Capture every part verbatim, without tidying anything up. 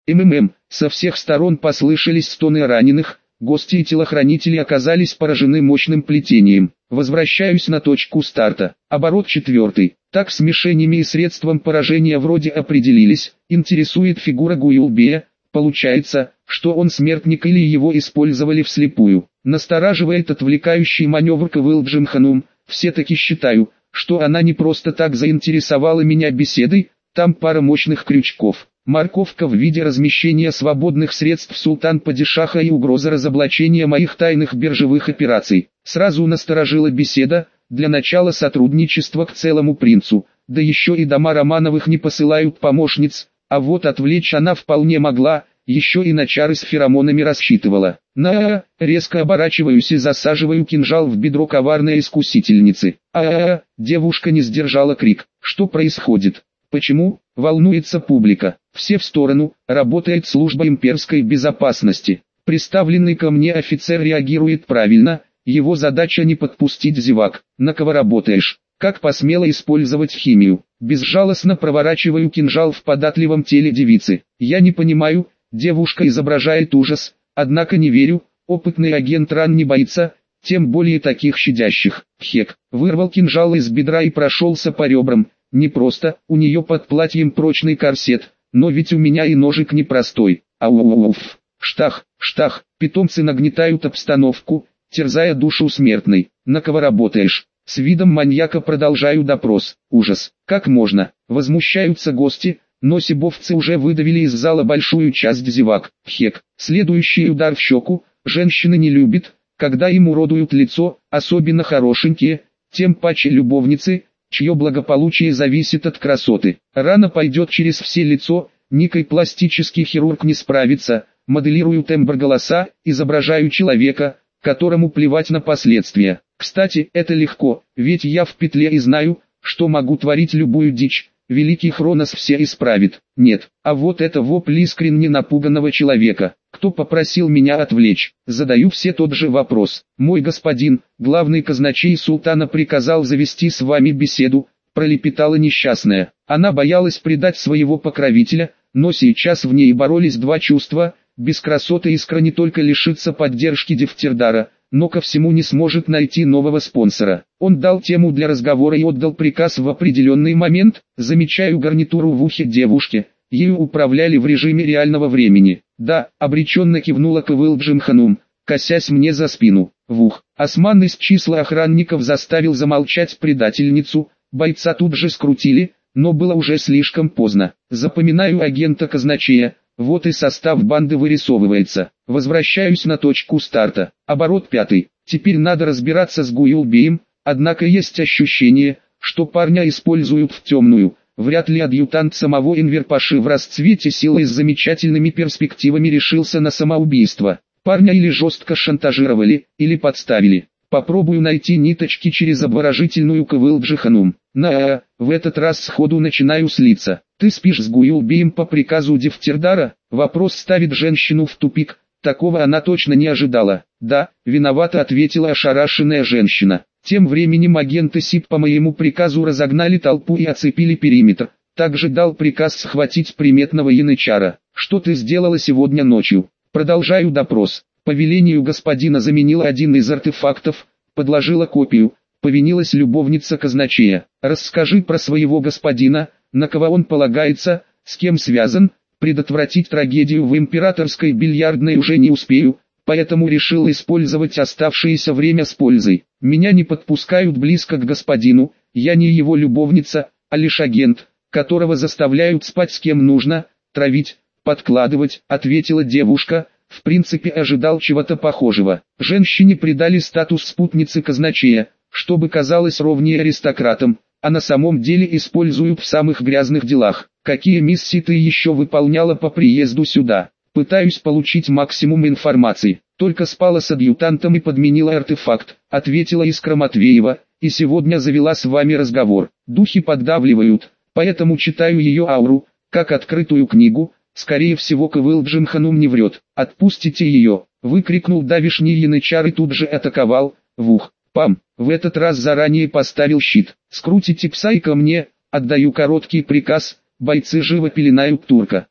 МММ, со всех сторон послышались стоны раненых, гости и телохранители оказались поражены мощным плетением. Возвращаюсь на точку старта. Оборот четвертый. Так с мишенями и средством поражения вроде определились, интересует фигура Гуюлбея. Получается, что он смертник или его использовали вслепую. Настораживает отвлекающий маневр Кывылджимханум. Все-таки считаю, что она не просто так заинтересовала меня беседой, там пара мощных крючков. Морковка в виде размещения свободных средств султан-падишаха и угроза разоблачения моих тайных биржевых операций. Сразу насторожила беседа, для начала сотрудничества к целому принцу, да еще и дома Романовых не посылают помощниц, а вот отвлечь она вполне могла, еще и на чары с феромонами рассчитывала. На, резко оборачиваюсь и засаживаю кинжал в бедро коварной искусительницы. А-а-а, девушка не сдержала крик. Что происходит? Почему? Волнуется публика. Все в сторону, работает служба имперской безопасности. Представленный ко мне офицер реагирует правильно, его задача не подпустить зевак. На кого работаешь? Как посмела использовать химию? Безжалостно проворачиваю кинжал в податливом теле девицы. Я не понимаю, девушка изображает ужас, однако не верю, опытный агент ран не боится, тем более таких щадящих. Хек, вырвал кинжал из бедра и прошелся по ребрам. Не просто, у нее под платьем прочный корсет, но ведь у меня и ножик непростой. Ауф, штах, штах, питомцы нагнетают обстановку, терзая душу смертной. На кого работаешь? С видом маньяка продолжаю допрос. Ужас, как можно? Возмущаются гости, но сибовцы уже выдавили из зала большую часть зевак. Хек, следующий удар в щеку, женщины не любят, когда им уродуют лицо, особенно хорошенькие, тем паче любовницы, чье благополучие зависит от красоты. Рана пойдет через все лицо, никой пластический хирург не справится, моделирую тембр голоса, изображаю человека, которому плевать на последствия. Кстати, это легко, ведь я в петле и знаю, что могу творить любую дичь, великий Хронос все исправит. Нет, а вот это вопль искренне напуганного человека. Кто попросил меня отвлечь? Задаю все тот же вопрос. Мой господин, главный казначей султана приказал завести с вами беседу, пролепетала несчастная. Она боялась предать своего покровителя, но сейчас в ней боролись два чувства. Без красоты искра не только лишится поддержки Дефтердара, но ко всему не сможет найти нового спонсора. Он дал тему для разговора и отдал приказ в определенный момент. Замечаю гарнитуру в ухе девушки. Ею управляли в режиме реального времени. Да, обреченно кивнула Кывылджимханум, косясь мне за спину. Вух, осман из числа охранников заставил замолчать предательницу, бойца тут же скрутили, но было уже слишком поздно. Запоминаю агента казначея, вот и состав банды вырисовывается. Возвращаюсь на точку старта. Оборот пятый. Теперь надо разбираться с Гуюлбеем, однако есть ощущение, что парня используют в темную. Вряд ли адъютант самого Энвер-паши в расцвете силы с замечательными перспективами решился на самоубийство. Парня или жестко шантажировали, или подставили. Попробую найти ниточки через обворожительную Кывылджиханум. На, в этот раз сходу начинаю слиться. Ты спишь с Гуюлбеем по приказу Дефтердара? Вопрос ставит женщину в тупик. Такого она точно не ожидала. Да, виновата, ответила ошарашенная женщина. Тем временем агенты СИП по моему приказу разогнали толпу и оцепили периметр. Также дал приказ схватить приметного янычара. Что ты сделала сегодня ночью? Продолжаю допрос. По велению господина заменила один из артефактов, подложила копию, повинилась любовница казначея. Расскажи про своего господина, на кого он полагается, с кем связан. Предотвратить трагедию в императорской бильярдной уже не успею, поэтому решил использовать оставшееся время с пользой. Меня не подпускают близко к господину, я не его любовница, а лишь агент, которого заставляют спать с кем нужно, травить, подкладывать, ответила девушка. В принципе ожидал чего-то похожего. Женщине придали статус спутницы казначея, чтобы казалось ровнее аристократам, а на самом деле используют в самых грязных делах. Какие миссии ты еще выполняла по приезду сюда? Пытаюсь получить максимум информации. Только спала с адъютантом и подменила артефакт, ответила Искра Матвеева, и сегодня завела с вами разговор. Духи поддавливают, поэтому читаю ее ауру, как открытую книгу. Скорее всего Кывылджимханум не врет. Отпустите ее, выкрикнул давишний янычар и тут же атаковал. Вух, пам, в этот раз заранее поставил щит. Скрутите пса и ко мне, отдаю короткий приказ, бойцы живо пеленают турка.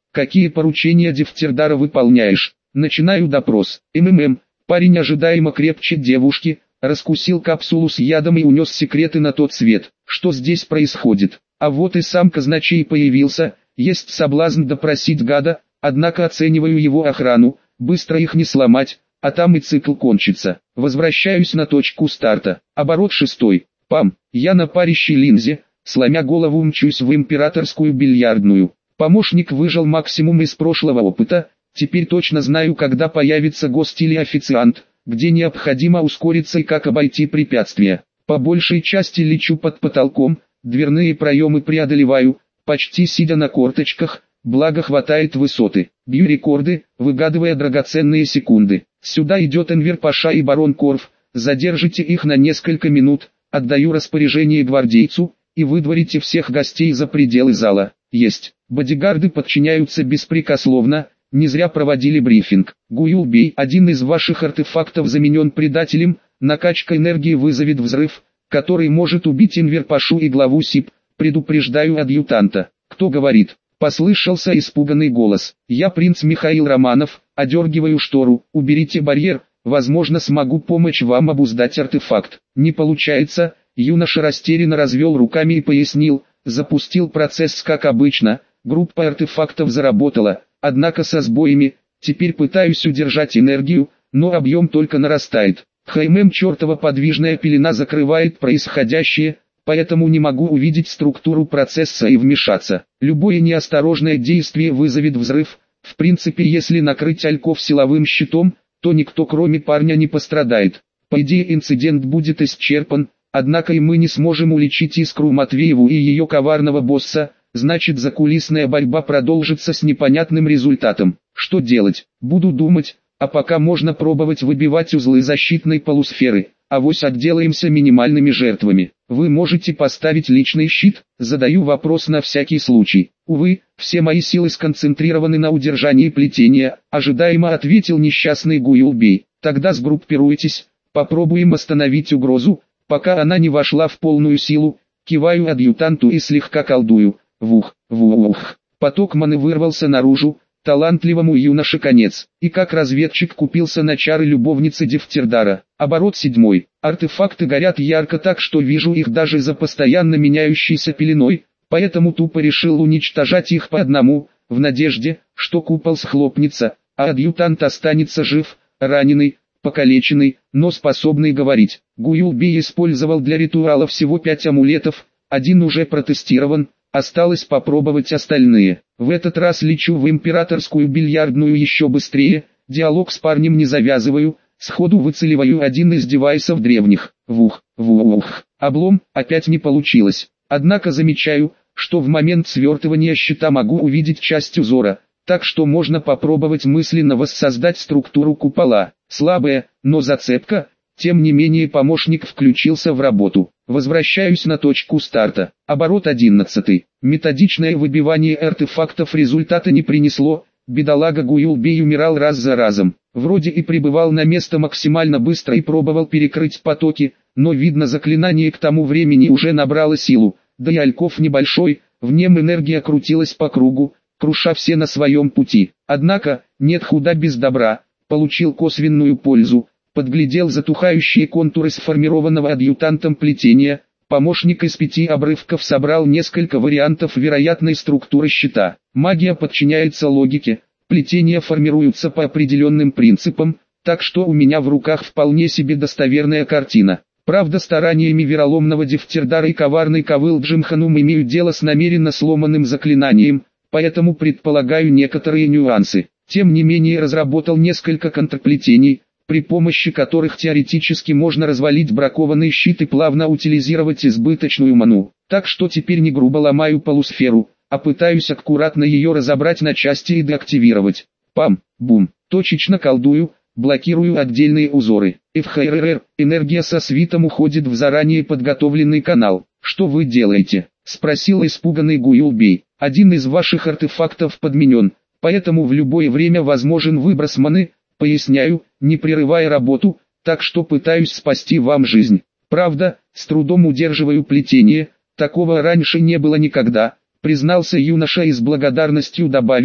какие поручения Дифтердара выполняешь? Начинаю допрос. МММ, парень ожидаемо крепче девушки, раскусил капсулу с ядом и унес секреты на тот свет. Что здесь происходит? А вот и сам казначей появился, есть соблазн допросить гада, однако оцениваю его охрану, быстро их не сломать, а там и цикл кончится. Возвращаюсь на точку старта. Оборот шестой. Пам, я на парящей линзе, сломя голову мчусь в императорскую бильярдную. Помощник выжал максимум из прошлого опыта, теперь точно знаю, когда появится гость или официант, где необходимо ускориться и как обойти препятствия. По большей части лечу под потолком, дверные проемы преодолеваю, почти сидя на корточках, благо хватает высоты. Бью рекорды, выгадывая драгоценные секунды. Сюда идет Энвер Паша и барон Корф, задержите их на несколько минут, отдаю распоряжение гвардейцу, и выдворите всех гостей за пределы зала. Есть. Бодигарды подчиняются беспрекословно, не зря проводили брифинг. Гуюлбей, один из ваших артефактов заменен предателем, накачка энергии вызовет взрыв, который может убить Энвер Пашу и главу СИП, предупреждаю адъютанта. Кто говорит? Послышался испуганный голос. Я принц Михаил Романов, одергиваю штору, уберите барьер, возможно смогу помочь вам обуздать артефакт. Не получается, юноша растерянно развел руками и пояснил, запустил процесс как обычно, группа артефактов заработала, однако со сбоями, теперь пытаюсь удержать энергию, но объем только нарастает. ХММ чертова подвижная пелена закрывает происходящее, поэтому не могу увидеть структуру процесса и вмешаться. Любое неосторожное действие вызовет взрыв. В принципе, если накрыть Альков силовым щитом, то никто кроме парня не пострадает. По идее инцидент будет исчерпан, однако и мы не сможем уличить Искру Матвееву и ее коварного босса, значит закулисная борьба продолжится с непонятным результатом. Что делать? Буду думать, а пока можно пробовать выбивать узлы защитной полусферы. Авось отделаемся минимальными жертвами. Вы можете поставить личный щит? Задаю вопрос на всякий случай. Увы, все мои силы сконцентрированы на удержании плетения, ожидаемо ответил несчастный Гуюлбей. Тогда сгруппируйтесь, попробуем остановить угрозу, пока она не вошла в полную силу. Киваю адъютанту и слегка колдую. Вух, вух. Поток маны вырвался наружу. Талантливому юноше конец. И как разведчик купился на чары любовницы Дифтердара. Оборот седьмой. Артефакты горят ярко так, что вижу их даже за постоянно меняющейся пеленой, поэтому тупо решил уничтожать их по одному, в надежде, что купол схлопнется, а адъютант останется жив, раненый, покалеченный, но способный говорить. Гуюлбей использовал для ритуала всего пять амулетов, один уже протестирован, осталось попробовать остальные. В этот раз лечу в императорскую бильярдную еще быстрее, диалог с парнем не завязываю, сходу выцеливаю один из девайсов древних. Вух, вух. Облом, опять не получилось. Однако замечаю, что в момент свертывания щита могу увидеть часть узора, так что можно попробовать мысленно воссоздать структуру купола. Слабая, но зацепка. Тем не менее помощник включился в работу. Возвращаюсь на точку старта. Оборот одиннадцатый. Методичное выбивание артефактов результата не принесло. Бедолага Гуюлбей умирал раз за разом. Вроде и прибывал на место максимально быстро и пробовал перекрыть потоки, но видно заклинание к тому времени уже набрало силу. Да и Альков небольшой, в нем энергия крутилась по кругу, круша все на своем пути. Однако, нет худа без добра, получил косвенную пользу. Подглядел затухающие контуры сформированного адъютантом плетения, помощник из пяти обрывков собрал несколько вариантов вероятной структуры щита. Магия подчиняется логике, плетения формируются по определенным принципам, так что у меня в руках вполне себе достоверная картина. Правда, стараниями вероломного Дифтердара и коварный Ковыл Джимханум имеют дело с намеренно сломанным заклинанием, поэтому предполагаю некоторые нюансы. Тем не менее разработал несколько контрплетений, при помощи которых теоретически можно развалить бракованный щит и плавно утилизировать избыточную ману. Так что теперь не грубо ломаю полусферу, а пытаюсь аккуратно ее разобрать на части и деактивировать. Пам, бум, точечно колдую, блокирую отдельные узоры. ФХРР, энергия со свитом уходит в заранее подготовленный канал. Что вы делаете? Спросил испуганный Гуюлбей. Один из ваших артефактов подменен, поэтому в любое время возможен выброс маны. Поясняю, не прерывая работу, так что пытаюсь спасти вам жизнь. Правда, с трудом удерживаю плетение, такого раньше не было никогда, признался юноша и с благодарностью добавил,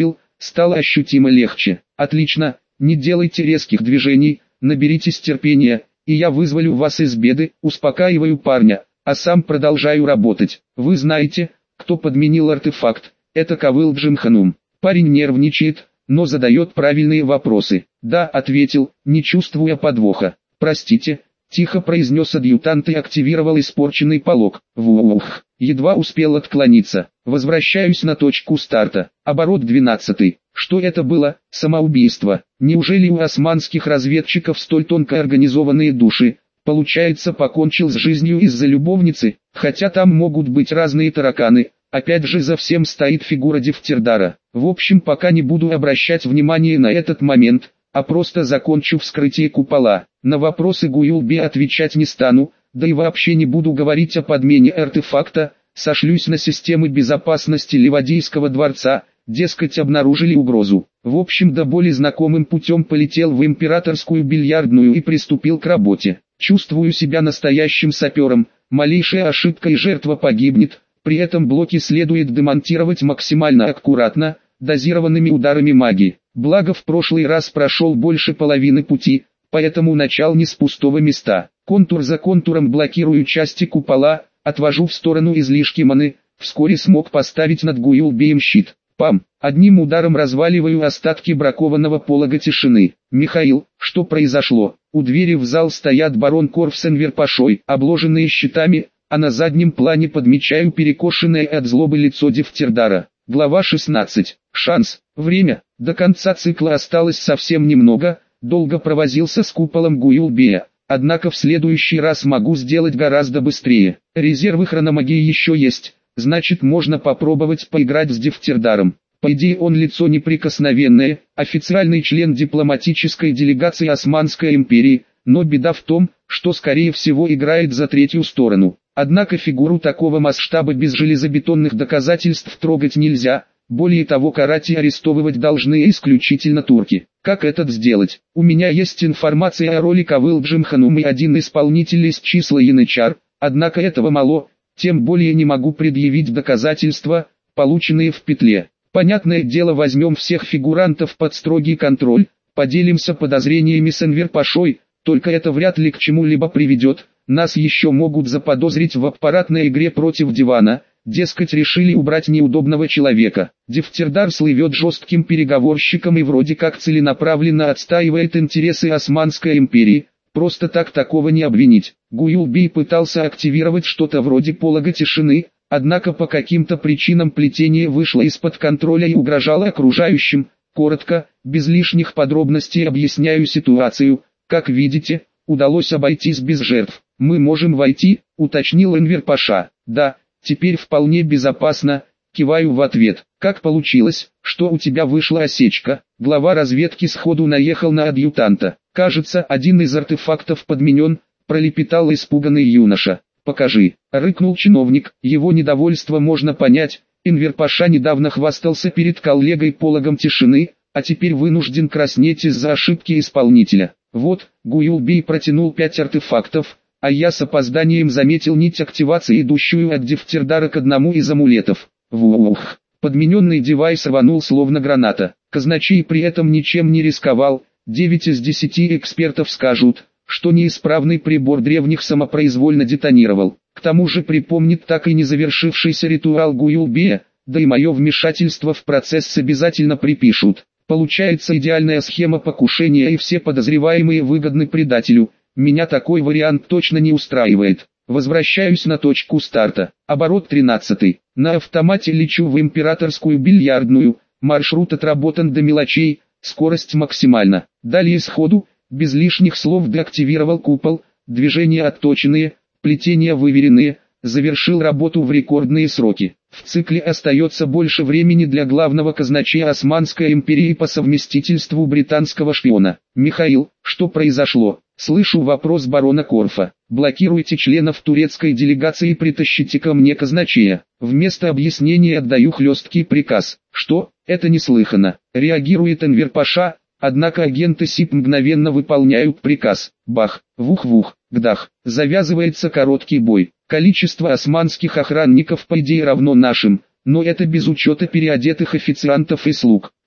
Стало ощутимо легче. Отлично, не делайте резких движений, наберитесь терпения, и я вызволю вас из беды, успокаиваю парня, а сам продолжаю работать. Вы знаете, кто подменил артефакт? Это Ковыл Джимханум. Парень нервничает, но задает правильные вопросы. Да, ответил, не чувствуя подвоха. Простите, тихо произнес адъютант и активировал испорченный полог. Вух, едва успел отклониться. Возвращаюсь на точку старта. Оборот двенадцатый. Что это было? Самоубийство. Неужели у османских разведчиков столь тонко организованные души? Получается, покончил с жизнью из-за любовницы, хотя там могут быть разные тараканы. Опять же, за всем стоит фигура Дифтердара. В общем, пока не буду обращать внимание на этот момент, а просто закончу вскрытие купола. На вопросы Гуюлби отвечать не стану, да и вообще не буду говорить о подмене артефакта, сошлюсь на системы безопасности Ливадийского дворца, дескать, обнаружили угрозу. В общем, до боли знакомым путем полетел в императорскую бильярдную и приступил к работе. Чувствую себя настоящим сапером, малейшая ошибка и жертва погибнет, при этом блоки следует демонтировать максимально аккуратно, дозированными ударами магии. Благо в прошлый раз прошел больше половины пути, поэтому начал не с пустого места. Контур за контуром блокирую части купола, отвожу в сторону излишки маны, вскоре смог поставить над Гуюлбием щит. Пам! Одним ударом разваливаю остатки бракованного полога тишины. Михаил, что произошло? У двери в зал стоят барон Корф с Энверпашой, обложенные щитами, а на заднем плане подмечаю перекошенное от злобы лицо Дифтердара. Глава шестнадцать. Шанс. Время. До конца цикла осталось совсем немного, долго провозился с куполом Гуюлбия. Однако в следующий раз могу сделать гораздо быстрее. Резервы хрономагии еще есть, значит можно попробовать поиграть с Дифтердаром. По идее он лицо неприкосновенное, официальный член дипломатической делегации Османской империи, но беда в том, что скорее всего играет за третью сторону. Однако фигуру такого масштаба без железобетонных доказательств трогать нельзя, более того, карать и арестовывать должны исключительно турки. Как это сделать? У меня есть информация о роли Ковыл Джимханум и один исполнитель из числа Янычар, однако этого мало, тем более не могу предъявить доказательства, полученные в петле. Понятное дело, возьмем всех фигурантов под строгий контроль, поделимся подозрениями с Энверпашой, только это вряд ли к чему-либо приведет. Нас еще могут заподозрить в аппаратной игре против дивана, дескать, решили убрать неудобного человека. Дифтердар слывет жестким переговорщиком и вроде как целенаправленно отстаивает интересы Османской империи, просто так такого не обвинить. Гуюлбий пытался активировать что-то вроде полога тишины, однако по каким-то причинам плетение вышло из-под контроля и угрожало окружающим. Коротко, без лишних подробностей объясняю ситуацию. Как видите, удалось обойтись без жертв. «Мы можем войти», — уточнил Энверпаша. «Да, теперь вполне безопасно», — киваю в ответ. «Как получилось, что у тебя вышла осечка?» Глава разведки сходу наехал на адъютанта. «Кажется, один из артефактов подменен», — пролепетал испуганный юноша. «Покажи», — рыкнул чиновник. Его недовольство можно понять. Энверпаша недавно хвастался перед коллегой пологом тишины, а теперь вынужден краснеть из-за ошибки исполнителя. Вот, Гуюлбий протянул пять артефактов, а я с опозданием заметил нить активации, идущую от Дифтердара к одному из амулетов. Вух! Подмененный девайс рванул словно граната. Казначей при этом ничем не рисковал. девять из десяти экспертов скажут, что неисправный прибор древних самопроизвольно детонировал. К тому же припомнит так и не завершившийся ритуал Гуюлбия, да и мое вмешательство в процесс обязательно припишут. Получается идеальная схема покушения, и все подозреваемые выгодны предателю. Меня такой вариант точно не устраивает. Возвращаюсь на точку старта. Оборот тринадцатый. На автомате лечу в императорскую бильярдную. Маршрут отработан до мелочей, скорость максимальна. Далее сходу, без лишних слов, деактивировал купол. Движения отточенные, плетения выверенные. Завершил работу в рекордные сроки. В цикле остается больше времени для главного казначея Османской империи по совместительству британского шпиона. «Михаил, что произошло?» Слышу вопрос барона Корфа. «Блокируйте членов турецкой делегации и притащите ко мне казначея». Вместо объяснения отдаю хлесткий приказ. «Что? Это неслыханно», — реагирует Энверпаша, однако агенты СИП мгновенно выполняют приказ. Бах, вух-вух, гдах. Завязывается короткий бой. Количество османских охранников по идее равно нашим, но это без учета переодетых официантов и слуг. К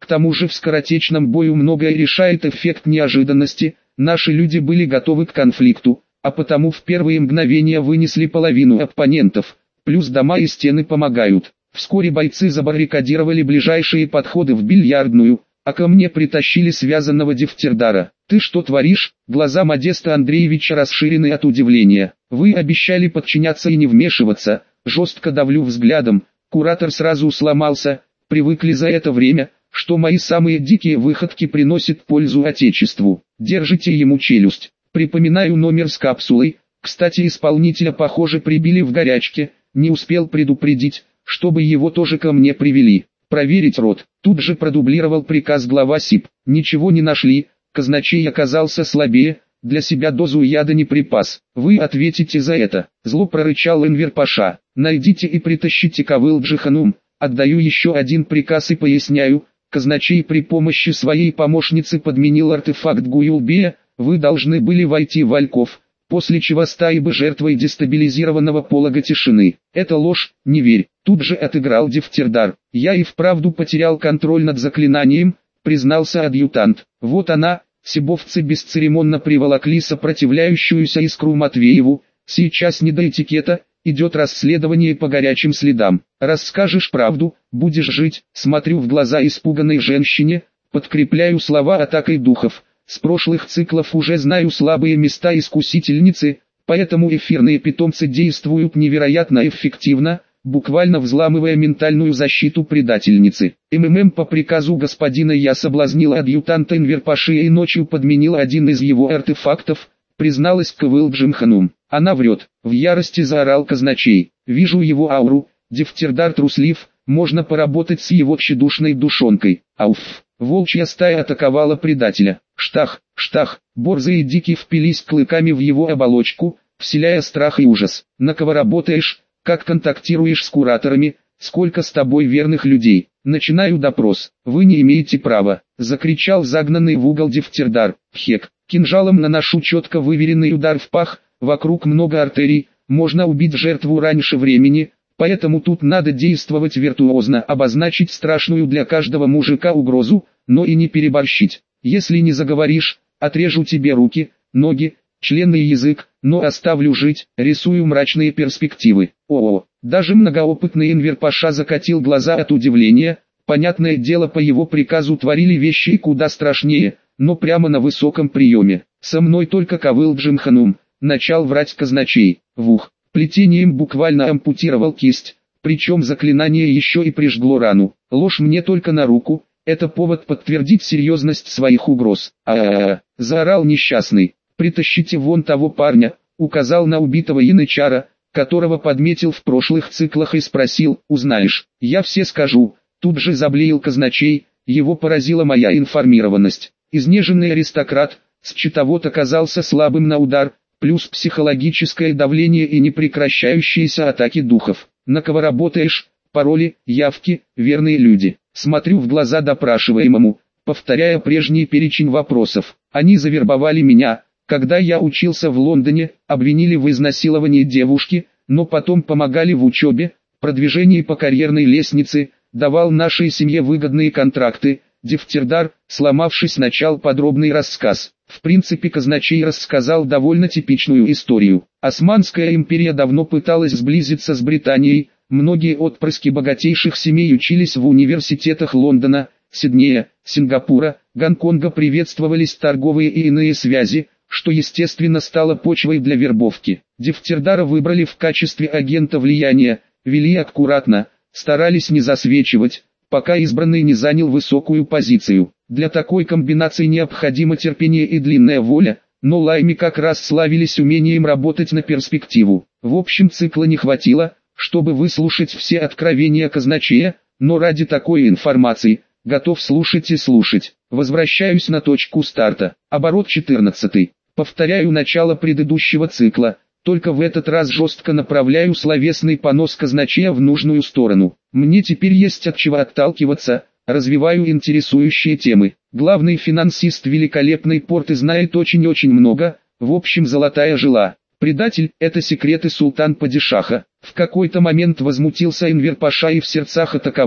тому же в скоротечном бою многое решает эффект неожиданности, наши люди были готовы к конфликту, а потому в первые мгновения вынесли половину оппонентов, плюс дома и стены помогают. Вскоре бойцы забаррикадировали ближайшие подходы в бильярдную, а ко мне притащили связанного Дифтердара. «Ты что творишь?» Глаза Модеста Андреевича расширены от удивления. «Вы обещали подчиняться и не вмешиваться», жестко давлю взглядом. Куратор сразу сломался, привыкли за это время, что мои самые дикие выходки приносят пользу Отечеству. Держите ему челюсть. Припоминаю номер с капсулой, кстати исполнителя похоже прибили в горячке, не успел предупредить, чтобы его тоже ко мне привели. Проверить рот. Тут же продублировал приказ глава СИП. Ничего не нашли, казначей оказался слабее, для себя дозу яда не припас. Вы ответите за это. Зло прорычал Энвер Паша. Найдите и притащите Кавылджи-ханум. Отдаю еще один приказ и поясняю. Казначей при помощи своей помощницы подменил артефакт Гуюлбея. Вы должны были войти в Альков, после чего стали бы жертвой дестабилизированного полога тишины. Это ложь, не верь. Тут же отыграл Дифтердар. Я и вправду потерял контроль над заклинанием, признался адъютант. Вот она, сибовцы бесцеремонно приволокли сопротивляющуюся искру Матвееву. Сейчас не до этикета, идет расследование по горячим следам. Расскажешь правду, будешь жить. Смотрю в глаза испуганной женщине, подкрепляю слова атакой духов. С прошлых циклов уже знаю слабые места искусительницы, поэтому эфирные питомцы действуют невероятно эффективно, буквально взламывая ментальную защиту предательницы. МММ по приказу господина я соблазнил адъютанта Энвер Паши и ночью подменил один из его артефактов, призналась Кавылджи-ханум. Она врет, в ярости заорал казначей. Вижу его ауру, Дифтердар труслив, можно поработать с его тщедушной душонкой. Ауф. Волчья стая атаковала предателя. Штах, штах, борзые дики впились клыками в его оболочку, вселяя страх и ужас. На кого работаешь, как контактируешь с кураторами, сколько с тобой верных людей? Начинаю допрос. Вы не имеете права, закричал загнанный в угол Дифтердар. Хек, кинжалом наношу четко выверенный удар в пах, вокруг много артерий, можно убить жертву раньше времени. Поэтому тут надо действовать виртуозно, обозначить страшную для каждого мужика угрозу, но и не переборщить. Если не заговоришь, отрежу тебе руки, ноги, члены и язык, но оставлю жить, рисую мрачные перспективы. О-о, даже многоопытный Энвер Паша закатил глаза от удивления. Понятное дело, по его приказу творили вещи куда страшнее, но прямо на высоком приеме. Со мной только Кавылджи-ханум, начал врать казначей. Вух. Плетением буквально ампутировал кисть, причем заклинание еще и прижгло рану. Ложь мне только на руку, это повод подтвердить серьезность своих угроз. А-а-а, заорал несчастный, притащите вон того парня, указал на убитого янычара, которого подметил в прошлых циклах и спросил, узнаешь, я все скажу. Тут же заблеял казначей, его поразила моя информированность. Изнеженный аристократ, счетовод оказался слабым на удар, плюс психологическое давление и непрекращающиеся атаки духов. На кого работаешь? Пароли, явки, верные люди. Смотрю в глаза допрашиваемому, повторяя прежний перечень вопросов. Они завербовали меня, когда я учился в Лондоне, обвинили в изнасиловании девушки, но потом помогали в учебе, продвижении по карьерной лестнице, давал нашей семье выгодные контракты. Дифтердар, сломавшись, начал подробный рассказ. В принципе, казначей рассказал довольно типичную историю. Османская империя давно пыталась сблизиться с Британией, многие отпрыски богатейших семей учились в университетах Лондона, Сиднея, Сингапура, Гонконга, приветствовались торговые и иные связи, что естественно стало почвой для вербовки. Дифтердара выбрали в качестве агента влияния, вели аккуратно, старались не засвечивать, пока избранный не занял высокую позицию. Для такой комбинации необходимо терпение и длинная воля, но Лайми как раз славились умением работать на перспективу. В общем, цикла не хватило, чтобы выслушать все откровения казначея, но ради такой информации, готов слушать и слушать. Возвращаюсь на точку старта. Оборот четырнадцатый. Повторяю начало предыдущего цикла, только в этот раз жестко направляю словесный понос казначея в нужную сторону. Мне теперь есть от чего отталкиваться, развиваю интересующие темы. Главный финансист великолепной порты знает очень-очень много, в общем золотая жила. Предатель – это секреты султан-падишаха. В какой-то момент возмутился Энвер Паша и в сердцах атаковал,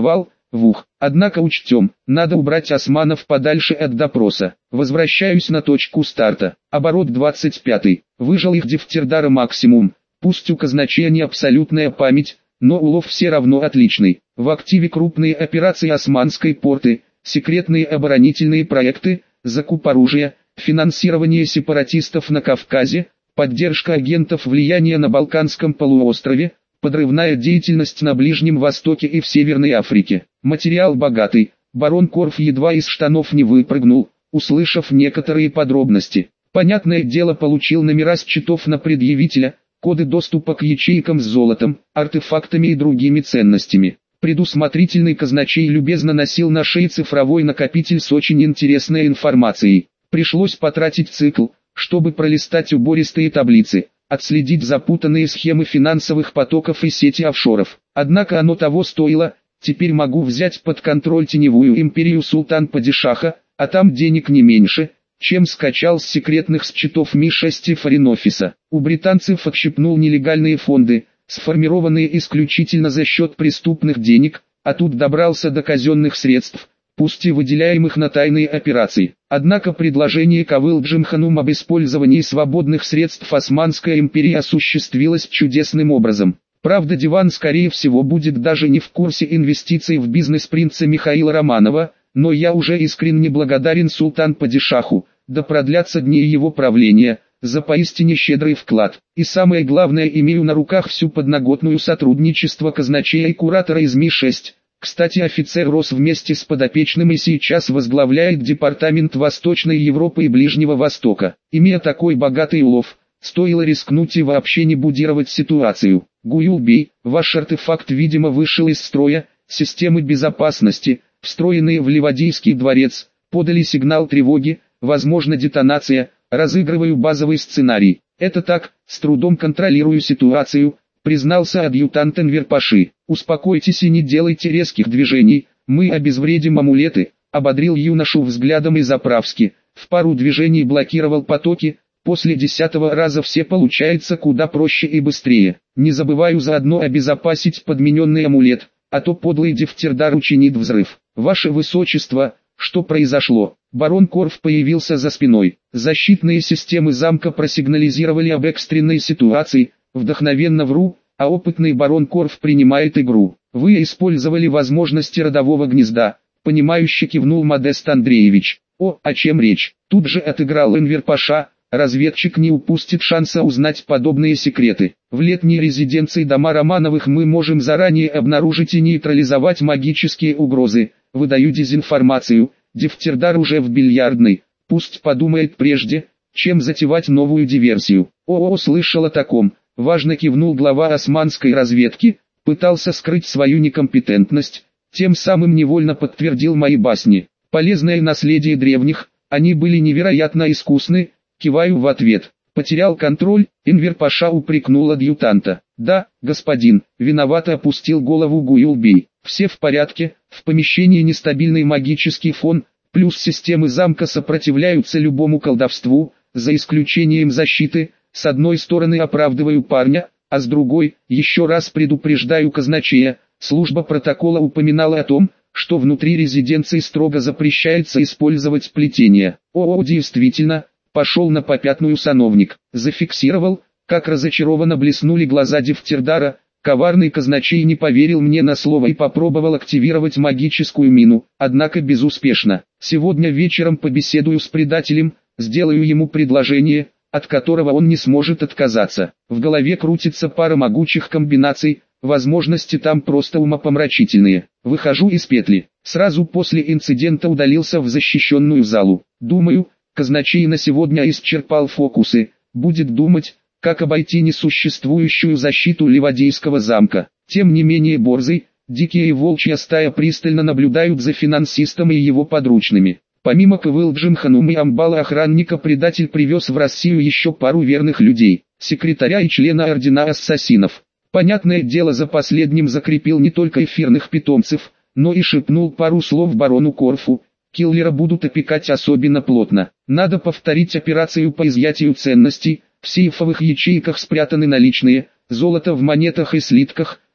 Вух. Однако учтем, надо убрать османов подальше от допроса. Возвращаюсь на точку старта. Оборот двадцать пятый. Выжил их Дефтердара максимум. Пусть у казначея не абсолютная память, но улов все равно отличный. В активе крупные операции османской порты, секретные оборонительные проекты, закуп оружия, финансирование сепаратистов на Кавказе, поддержка агентов влияния на Балканском полуострове, подрывная деятельность на Ближнем Востоке и в Северной Африке. Материал богатый, барон Корф едва из штанов не выпрыгнул, услышав некоторые подробности. Понятное дело, получил номера счетов на предъявителя, коды доступа к ячейкам с золотом, артефактами и другими ценностями. Предусмотрительный казначей любезно носил на шее цифровой накопитель с очень интересной информацией. Пришлось потратить цикл, чтобы пролистать убористые таблицы, отследить запутанные схемы финансовых потоков и сети офшоров. Однако оно того стоило, теперь могу взять под контроль теневую империю Султан-Падишаха, а там денег не меньше, чем скачал с секретных счетов Ми шесть и Foreign Office. У британцев отщипнул нелегальные фонды, сформированные исключительно за счет преступных денег, а тут добрался до казенных средств, пусть и выделяемых на тайные операции. Однако предложение Кавыл Джимханум об использовании свободных средств Османской империи осуществилось чудесным образом. Правда, диван скорее всего будет даже не в курсе инвестиций в бизнес принца Михаила Романова, но я уже искренне благодарен Султан-Падишаху, да продлятся дни его правления, за поистине щедрый вклад. И самое главное, имею на руках всю подноготную сотрудничество казначея и куратора из Ми шесть. Кстати, офицер рос вместе с подопечным и сейчас возглавляет департамент Восточной Европы и Ближнего Востока. Имея такой богатый улов, стоило рискнуть и вообще не будировать ситуацию. Гуюлбей, ваш артефакт видимо вышел из строя, системы безопасности, встроенные в Ливадийский дворец, подали сигнал тревоги, возможно детонация, разыгрываю базовый сценарий. Это так, с трудом контролирую ситуацию, признался адъютант Энвер-Паши. Успокойтесь и не делайте резких движений, мы обезвредим амулеты, ободрил юношу взглядом и заправски, в пару движений блокировал потоки, после десятого раза все получается куда проще и быстрее. Не забываю заодно обезопасить подмененный амулет, а то подлый Дефтердар учинит взрыв. Ваше Высочество, что произошло? Барон Корф появился за спиной. Защитные системы замка просигнализировали об экстренной ситуации, вдохновенно вру, а опытный барон Корф принимает игру. Вы использовали возможности родового гнезда, понимающе кивнул Модест Андреевич. О, о чем речь? Тут же отыграл Энвер-Паша. Разведчик не упустит шанса узнать подобные секреты. В летней резиденции дома Романовых мы можем заранее обнаружить и нейтрализовать магические угрозы. Выдаю дезинформацию, Дефтердар уже в бильярдной, пусть подумает прежде, чем затевать новую диверсию. О-о, слышал о таком, важно кивнул глава османской разведки, пытался скрыть свою некомпетентность, тем самым невольно подтвердил мои басни. Полезное наследие древних, они были невероятно искусны. Киваю в ответ. Потерял контроль, Энвер-Паша упрекнул адъютанта. Да, господин, виновато опустил голову Гуюлбей. Все в порядке, в помещении нестабильный магический фон, плюс системы замка сопротивляются любому колдовству, за исключением защиты. С одной стороны оправдываю парня, а с другой, еще раз предупреждаю казначея, служба протокола упоминала о том, что внутри резиденции строго запрещается использовать плетение. О, действительно. Пошел на попятную сановник, зафиксировал, как разочарованно блеснули глаза Дефтердара, коварный казначей не поверил мне на слово и попробовал активировать магическую мину, однако безуспешно. Сегодня вечером побеседую с предателем, сделаю ему предложение, от которого он не сможет отказаться. В голове крутится пара могучих комбинаций, возможности там просто умопомрачительные. Выхожу из петли, сразу после инцидента удалился в защищенную залу. Думаю, казначей на сегодня исчерпал фокусы, будет думать, как обойти несуществующую защиту Ливадийского замка. Тем не менее борзый, дикие и волчья стая пристально наблюдают за финансистом и его подручными. Помимо Кавыл Джимханум и амбала охранника, предатель привез в Россию еще пару верных людей, секретаря и члена ордена ассасинов. Понятное дело, за последним закрепил не только эфирных питомцев, но и шепнул пару слов барону Корфу. Киллера будут опекать особенно плотно. Надо повторить операцию по изъятию ценностей. В сейфовых ячейках спрятаны наличные, золото в монетах и слитках,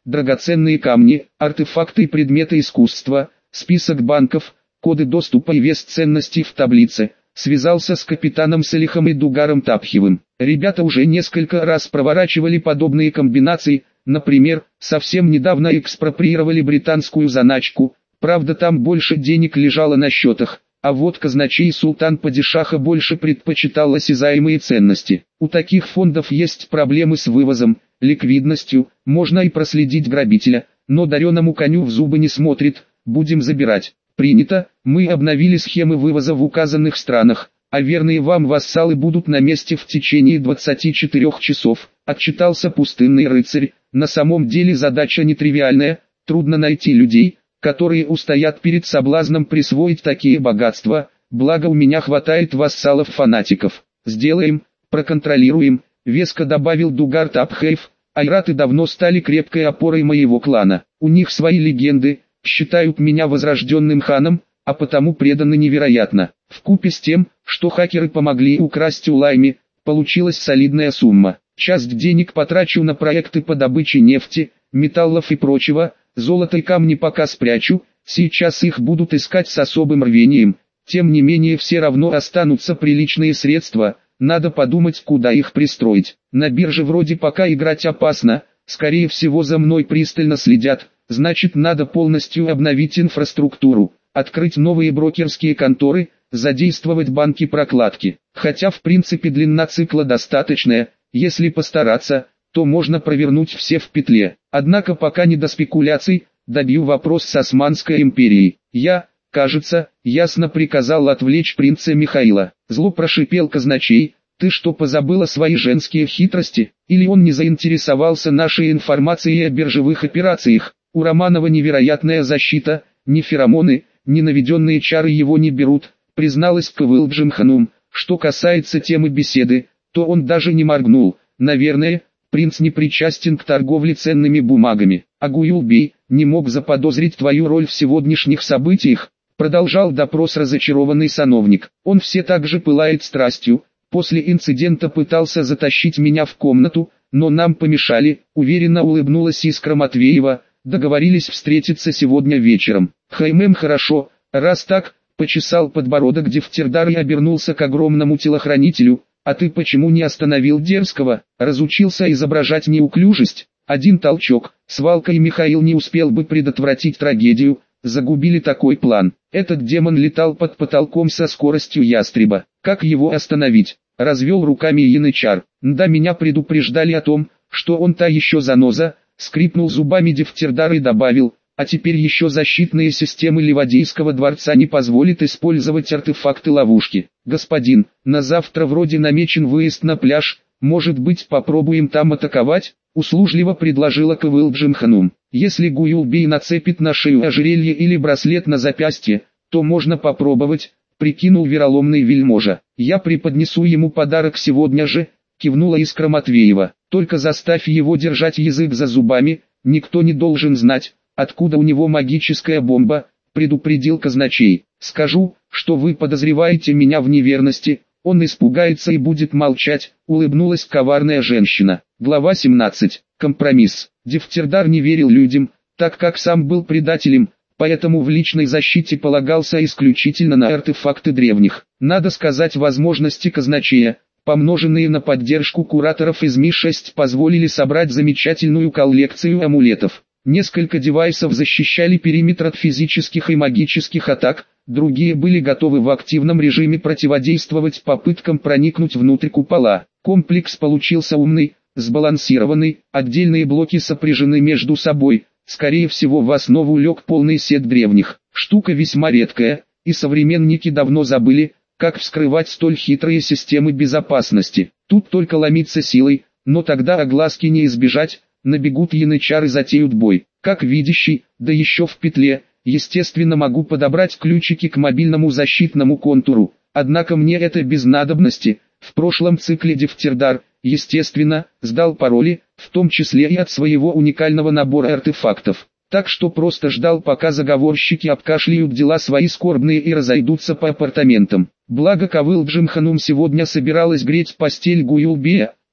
драгоценные камни, артефакты и предметы искусства, список банков, коды доступа и вес ценностей в таблице. Связался с капитаном Салихом и Дугаром Тапхевым. Ребята уже несколько раз проворачивали подобные комбинации, например, совсем недавно экспроприировали британскую заначку, правда там больше денег лежало на счетах, а вот казначей Султан Падишаха больше предпочитал осязаемые ценности. У таких фондов есть проблемы с вывозом, ликвидностью, можно и проследить грабителя, но дареному коню в зубы не смотрит, будем забирать. Принято, мы обновили схемы вывоза в указанных странах, а верные вам вассалы будут на месте в течение двадцати четырёх часов, отчитался пустынный рыцарь. На самом деле задача нетривиальная, трудно найти людей, которые устоят перед соблазном присвоить такие богатства, благо у меня хватает вассалов-фанатиков. Сделаем, проконтролируем, веско добавил Дугар Тапхев. Айраты давно стали крепкой опорой моего клана, у них свои легенды. Считают меня возрожденным ханом, а потому преданы невероятно. Вкупе с тем, что хакеры помогли украсть у Лайми, получилась солидная сумма. Часть денег потрачу на проекты по добыче нефти, металлов и прочего, золото и камни пока спрячу, сейчас их будут искать с особым рвением. Тем не менее все равно останутся приличные средства, надо подумать, куда их пристроить. На бирже вроде пока играть опасно, скорее всего за мной пристально следят. Значит, надо полностью обновить инфраструктуру, открыть новые брокерские конторы, задействовать банки-прокладки. Хотя в принципе длина цикла достаточная, если постараться, то можно провернуть все в петле. Однако пока не до спекуляций, добью вопрос с Османской империей. Я, кажется, ясно приказал отвлечь принца Михаила. Зло прошипел казначей: ты что, позабыла свои женские хитрости? Или он не заинтересовался нашей информацией о биржевых операциях? У Романова невероятная защита, ни феромоны, ни наведенные чары его не берут, призналась Кывылджим-ханум. Что касается темы беседы, то он даже не моргнул. Наверное, принц не причастен к торговле ценными бумагами. А Гуюлбей не мог заподозрить твою роль в сегодняшних событиях, продолжал допрос разочарованный сановник. Он все так же пылает страстью, после инцидента пытался затащить меня в комнату, но нам помешали, уверенно улыбнулась Искра Матвеева. Договорились встретиться сегодня вечером. Хаймем, хорошо, раз так, почесал подбородок Дефтердар и обернулся к огромному телохранителю. А ты почему не остановил дерзкого? Разучился изображать неуклюжесть? Один толчок, свалка и Михаил не успел бы предотвратить трагедию, загубили такой план. Этот демон летал под потолком со скоростью ястреба. Как его остановить? Развел руками янычар. Да, меня предупреждали о том, что он та еще заноза. Скрипнул зубами Дефтердар и добавил: а теперь еще защитные системы Ливадийского дворца не позволят использовать артефакты-ловушки. Господин, на завтра вроде намечен выезд на пляж, может быть попробуем там атаковать? Услужливо предложила Кывылджим-ханум. Если Гуюлбей нацепит на шею ожерелье или браслет на запястье, то можно попробовать, прикинул вероломный вельможа. Я преподнесу ему подарок сегодня же, кивнула Искра Матвеева. Только заставь его держать язык за зубами, никто не должен знать, откуда у него магическая бомба, предупредил казначей. Скажу, что вы подозреваете меня в неверности, он испугается и будет молчать, улыбнулась коварная женщина. Глава семнадцать. Компромисс. Дефтердар не верил людям, так как сам был предателем, поэтому в личной защите полагался исключительно на артефакты древних. Надо сказать, возможности казначея, помноженные на поддержку кураторов из Ми шесть, позволили собрать замечательную коллекцию амулетов. Несколько девайсов защищали периметр от физических и магических атак, другие были готовы в активном режиме противодействовать попыткам проникнуть внутрь купола. Комплекс получился умный, сбалансированный, отдельные блоки сопряжены между собой, скорее всего в основу лег полный сет древних. Штука весьма редкая, и современники давно забыли, как вскрывать столь хитрые системы безопасности. Тут только ломиться силой, но тогда огласки не избежать, набегут янычары и затеют бой. Как видящий, да еще в петле, естественно могу подобрать ключики к мобильному защитному контуру, однако мне это без надобности. В прошлом цикле Дефтердар, естественно, сдал пароли, в том числе и от своего уникального набора артефактов. Так что просто ждал, пока заговорщики обкашляют дела свои скорбные и разойдутся по апартаментам. Благо Кывылджим-ханум сегодня собиралась греть постель Гуюлбея,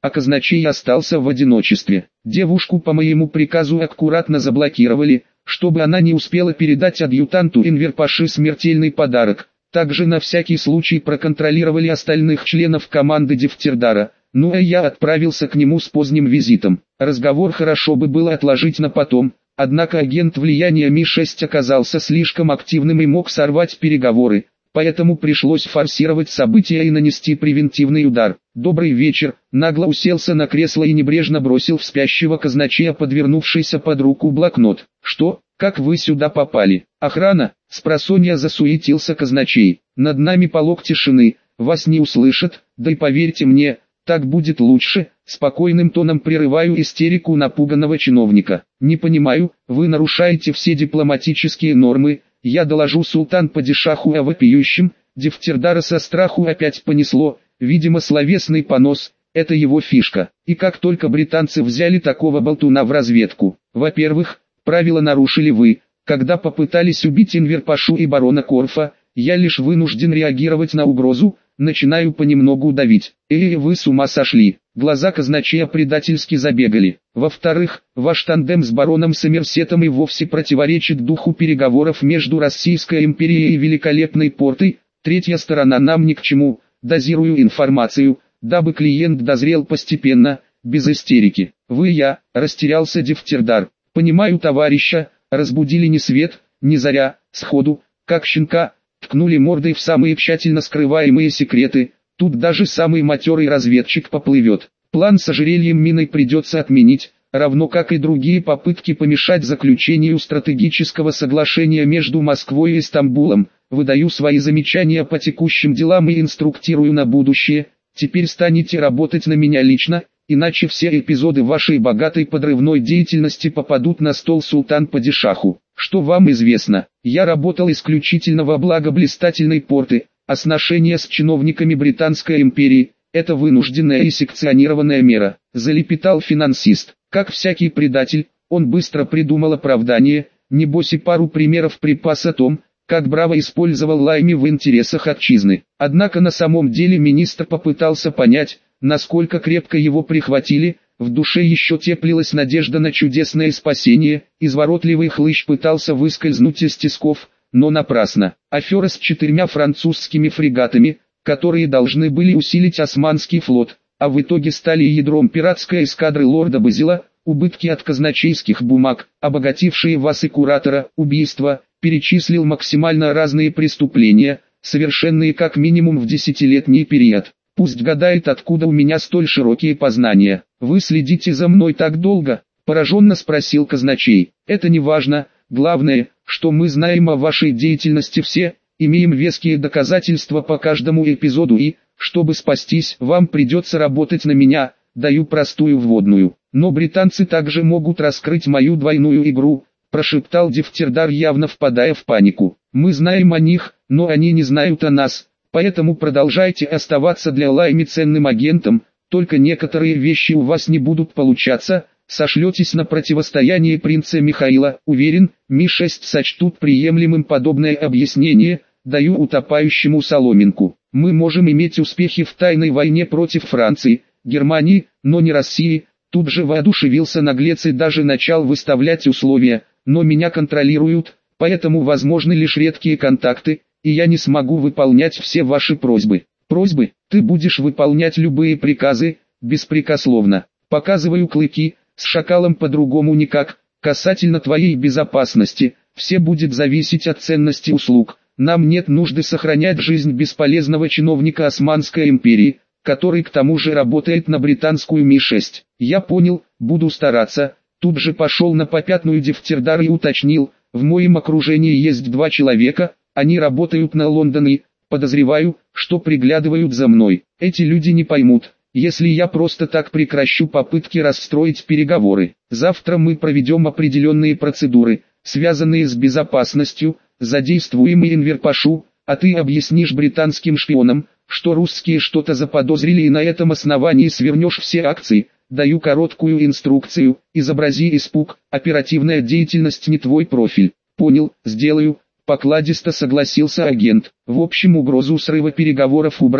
а казначей остался в одиночестве. Девушку по моему приказу аккуратно заблокировали, чтобы она не успела передать адъютанту Энвер-паши смертельный подарок. Также на всякий случай проконтролировали остальных членов команды Дефтердара. Ну а я отправился к нему с поздним визитом. Разговор хорошо бы было отложить на потом, однако агент влияния Ми шесть оказался слишком активным и мог сорвать переговоры, поэтому пришлось форсировать события и нанести превентивный удар. «Добрый вечер», нагло уселся на кресло и небрежно бросил в спящего казначея подвернувшийся под руку блокнот. «Что? Как вы сюда попали?» «Охрана», спросонья засуетился казначей. «Над нами полог тишины, вас не услышат, да и поверьте мне, так будет лучше», спокойным тоном прерываю истерику напуганного чиновника. «Не понимаю, вы нарушаете все дипломатические нормы, я доложу султан-падишаху о вопиющем». Дефтердара со страху опять понесло, видимо словесный понос, это его фишка. И как только британцы взяли такого болтуна в разведку, во-первых, правила нарушили вы, когда попытались убить Энвер-пашу и барона Корфа, я лишь вынужден реагировать на угрозу, начинаю понемногу давить. Эй, вы с ума сошли. Глаза казначея предательски забегали. Во-вторых, ваш тандем с бароном Сомерсетом и вовсе противоречит духу переговоров между Российской империей и Великолепной Портой. Третья сторона нам ни к чему. Дозирую информацию, дабы клиент дозрел постепенно, без истерики. Вы я, растерялся Дефтердар. Понимаю товарища, разбудили ни свет, ни заря, сходу, как щенка. Ткнули мордой в самые тщательно скрываемые секреты, тут даже самый матерый разведчик поплывет. План с ожерельем миной придется отменить, равно как и другие попытки помешать заключению стратегического соглашения между Москвой и Стамбулом. Выдаю свои замечания по текущим делам и инструктирую на будущее. Теперь станете работать на меня лично, иначе все эпизоды вашей богатой подрывной деятельности попадут на стол султан-падишаху. Что вам известно, я работал исключительно во благо блистательной порты, а сношение с чиновниками Британской империи – это вынужденная и секционированная мера, залепетал финансист. Как всякий предатель, он быстро придумал оправдание, небось и пару примеров припас о том, как браво использовал Лайми в интересах отчизны. Однако на самом деле министр попытался понять, насколько крепко его прихватили. В душе еще теплилась надежда на чудесное спасение, изворотливый хлыщ пытался выскользнуть из тисков, но напрасно. Афера с четырьмя французскими фрегатами, которые должны были усилить Османский флот, а в итоге стали ядром пиратской эскадры лорда Базила, убытки от казначейских бумаг, обогатившие вас и куратора, убийства, перечислил максимально разные преступления, совершенные как минимум в десятилетний период. Пусть гадает, откуда у меня столь широкие познания. Вы следите за мной так долго? Пораженно спросил казначей. Это не важно, главное, что мы знаем о вашей деятельности все, имеем веские доказательства по каждому эпизоду и, чтобы спастись, вам придется работать на меня, даю простую вводную. Но британцы также могут раскрыть мою двойную игру, прошептал Дефтердар, явно впадая в панику. Мы знаем о них, но они не знают о нас. Поэтому продолжайте оставаться для Лайми ценным агентом, только некоторые вещи у вас не будут получаться, сошлетесь на противостояние принца Михаила. Уверен, Ми шесть сочтут приемлемым подобное объяснение, даю утопающему соломинку. Мы можем иметь успехи в тайной войне против Франции, Германии, но не России. Тут же воодушевился наглец и даже начал выставлять условия, но меня контролируют, поэтому возможны лишь редкие контакты, и я не смогу выполнять все ваши просьбы. Просьбы? Ты будешь выполнять любые приказы, беспрекословно. Показываю клыки, с шакалом по-другому никак. Касательно твоей безопасности, все будет зависеть от ценности услуг. Нам нет нужды сохранять жизнь бесполезного чиновника Османской империи, который к тому же работает на британскую Ми шесть. Я понял, буду стараться. Тут же пошел на попятную Дефтердар и уточнил, в моем окружении есть два человека, они работают на Лондон и, подозреваю, что приглядывают за мной. Эти люди не поймут, если я просто так прекращу попытки расстроить переговоры. Завтра мы проведем определенные процедуры, связанные с безопасностью, задействуем Энвер-пашу, а ты объяснишь британским шпионам, что русские что-то заподозрили и на этом основании свернешь все акции. Даю короткую инструкцию, изобрази испуг, оперативная деятельность не твой профиль. Понял, сделаю. Покладисто согласился агент. В общем, угрозу срыва переговоров убрал,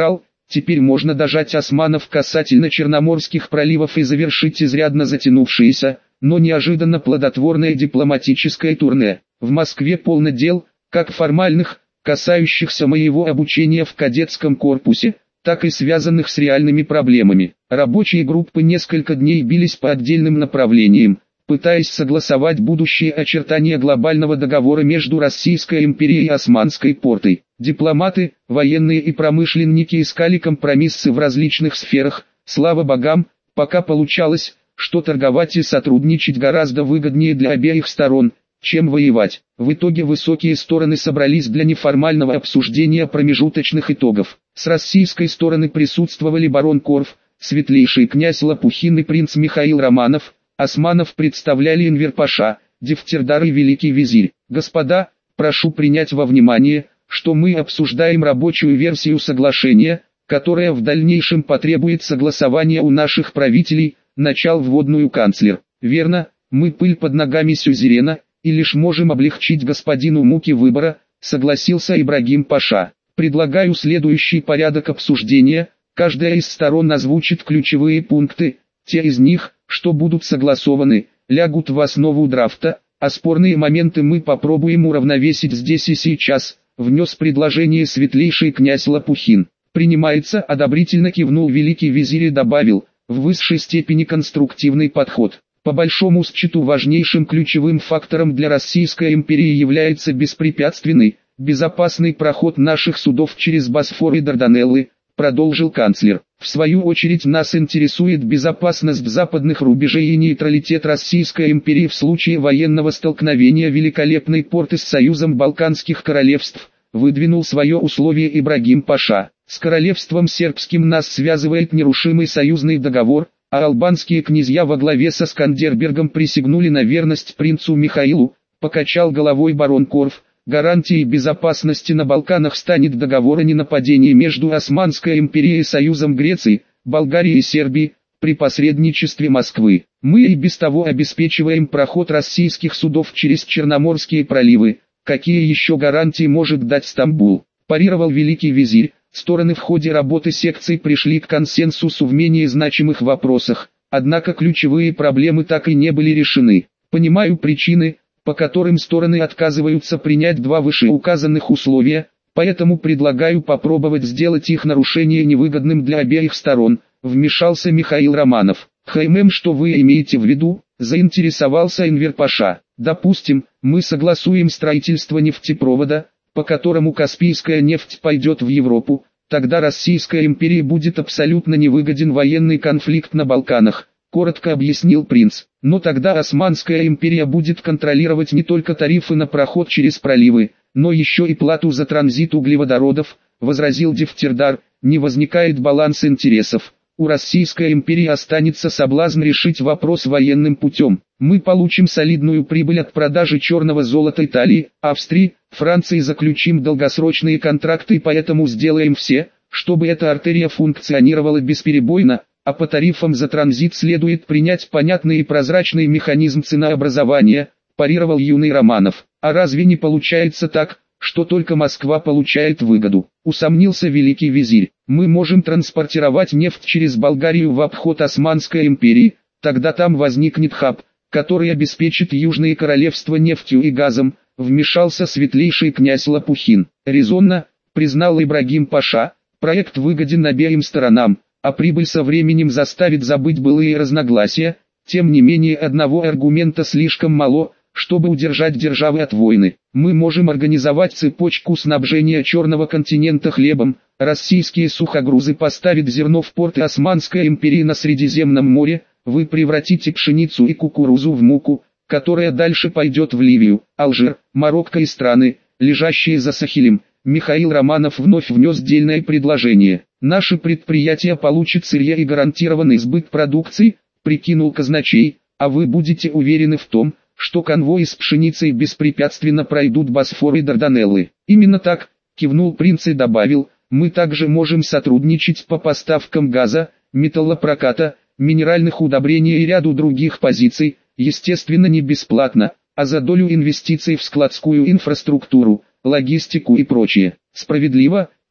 Теперь можно дожать османов касательно Черноморских проливов и завершить изрядно затянувшееся, но неожиданно плодотворное дипломатическое турне. В Москве полно дел, как формальных, касающихся моего обучения в кадетском корпусе, так и связанных с реальными проблемами. Рабочие группы несколько дней бились по отдельным направлениям, пытаясь согласовать будущие очертания глобального договора между Российской империей и Османской портой. Дипломаты, военные и промышленники искали компромиссы в различных сферах. Слава богам, пока получалось, что торговать и сотрудничать гораздо выгоднее для обеих сторон, чем воевать. В итоге высокие стороны собрались для неформального обсуждения промежуточных итогов. С российской стороны присутствовали барон Корф, светлейший князь Лопухин и принц Михаил Романов. Османов представляли Энвер-паша, Дефтердар и великий визирь. Господа, прошу принять во внимание, что мы обсуждаем рабочую версию соглашения, которая в дальнейшем потребует согласования у наших правителей, начал вводную канцлер. Верно, мы пыль под ногами сюзерена, и лишь можем облегчить господину муки выбора, согласился Ибрагим-паша. Предлагаю следующий порядок обсуждения, каждая из сторон озвучит ключевые пункты, те из них, что будут согласованы, лягут в основу драфта, а спорные моменты мы попробуем уравновесить здесь и сейчас, внес предложение светлейший князь Лопухин. Принимается, одобрительно кивнул великий визирь и добавил, в высшей степени конструктивный подход. По большому счету важнейшим ключевым фактором для Российской империи является беспрепятственный, безопасный проход наших судов через Босфор и Дарданеллы, продолжил канцлер. В свою очередь нас интересует безопасность западных рубежей и нейтралитет Российской империи в случае военного столкновения. Великолепный порт с союзом Балканских королевств, выдвинул свое условие Ибрагим-паша. С королевством сербским нас связывает нерушимый союзный договор, а албанские князья во главе со Скандербергом присягнули на верность принцу Михаилу, покачал головой барон Корф. Гарантией безопасности на Балканах станет договор о ненападении между Османской империей и Союзом Греции, Болгарии и Сербии, при посредничестве Москвы. Мы и без того обеспечиваем проход российских судов через Черноморские проливы. Какие еще гарантии может дать Стамбул? Парировал великий визирь. Стороны в ходе работы секций пришли к консенсусу в менее значимых вопросах, однако ключевые проблемы так и не были решены. Понимаю причины, по которым стороны отказываются принять два вышеуказанных условия, поэтому предлагаю попробовать сделать их нарушение невыгодным для обеих сторон, вмешался Михаил Романов. Хаймем, что вы имеете в виду? Заинтересовался Энвер-паша. Допустим, мы согласуем строительство нефтепровода, по которому Каспийская нефть пойдет в Европу, тогда Российской империи будет абсолютно невыгоден военный конфликт на Балканах. Коротко объяснил принц. Но тогда Османская империя будет контролировать не только тарифы на проход через проливы, но еще и плату за транзит углеводородов, возразил Дефтердар. Не возникает баланс интересов. У Российской империи останется соблазн решить вопрос военным путем. Мы получим солидную прибыль от продажи черного золота Италии, Австрии, Франции, заключим долгосрочные контракты и поэтому сделаем все, чтобы эта артерия функционировала бесперебойно. А по тарифам за транзит следует принять понятный и прозрачный механизм ценообразования, парировал юный Романов. А разве не получается так, что только Москва получает выгоду? Усомнился великий визирь. Мы можем транспортировать нефть через Болгарию в обход Османской империи, тогда там возникнет хаб, который обеспечит южные королевства нефтью и газом, вмешался светлейший князь Лопухин. Резонно, признал Ибрагим-паша, проект выгоден обеим сторонам, а прибыль со временем заставит забыть былые разногласия. Тем не менее одного аргумента слишком мало, чтобы удержать державы от войны. Мы можем организовать цепочку снабжения Черного континента хлебом, российские сухогрузы поставят зерно в порты Османской империи на Средиземном море, вы превратите пшеницу и кукурузу в муку, которая дальше пойдет в Ливию, Алжир, Марокко и страны, лежащие за Сахелем. Михаил Романов вновь внес дельное предложение. Наши предприятия получат сырье и гарантированный сбыт продукции, прикинул казначей, а вы будете уверены в том, что конвои с пшеницей беспрепятственно пройдут Босфор и Дарданеллы. Именно так, кивнул принц и добавил, мы также можем сотрудничать по поставкам газа, металлопроката, минеральных удобрений и ряду других позиций, естественно не бесплатно, а за долю инвестиций в складскую инфраструктуру, логистику и прочее. Справедливо,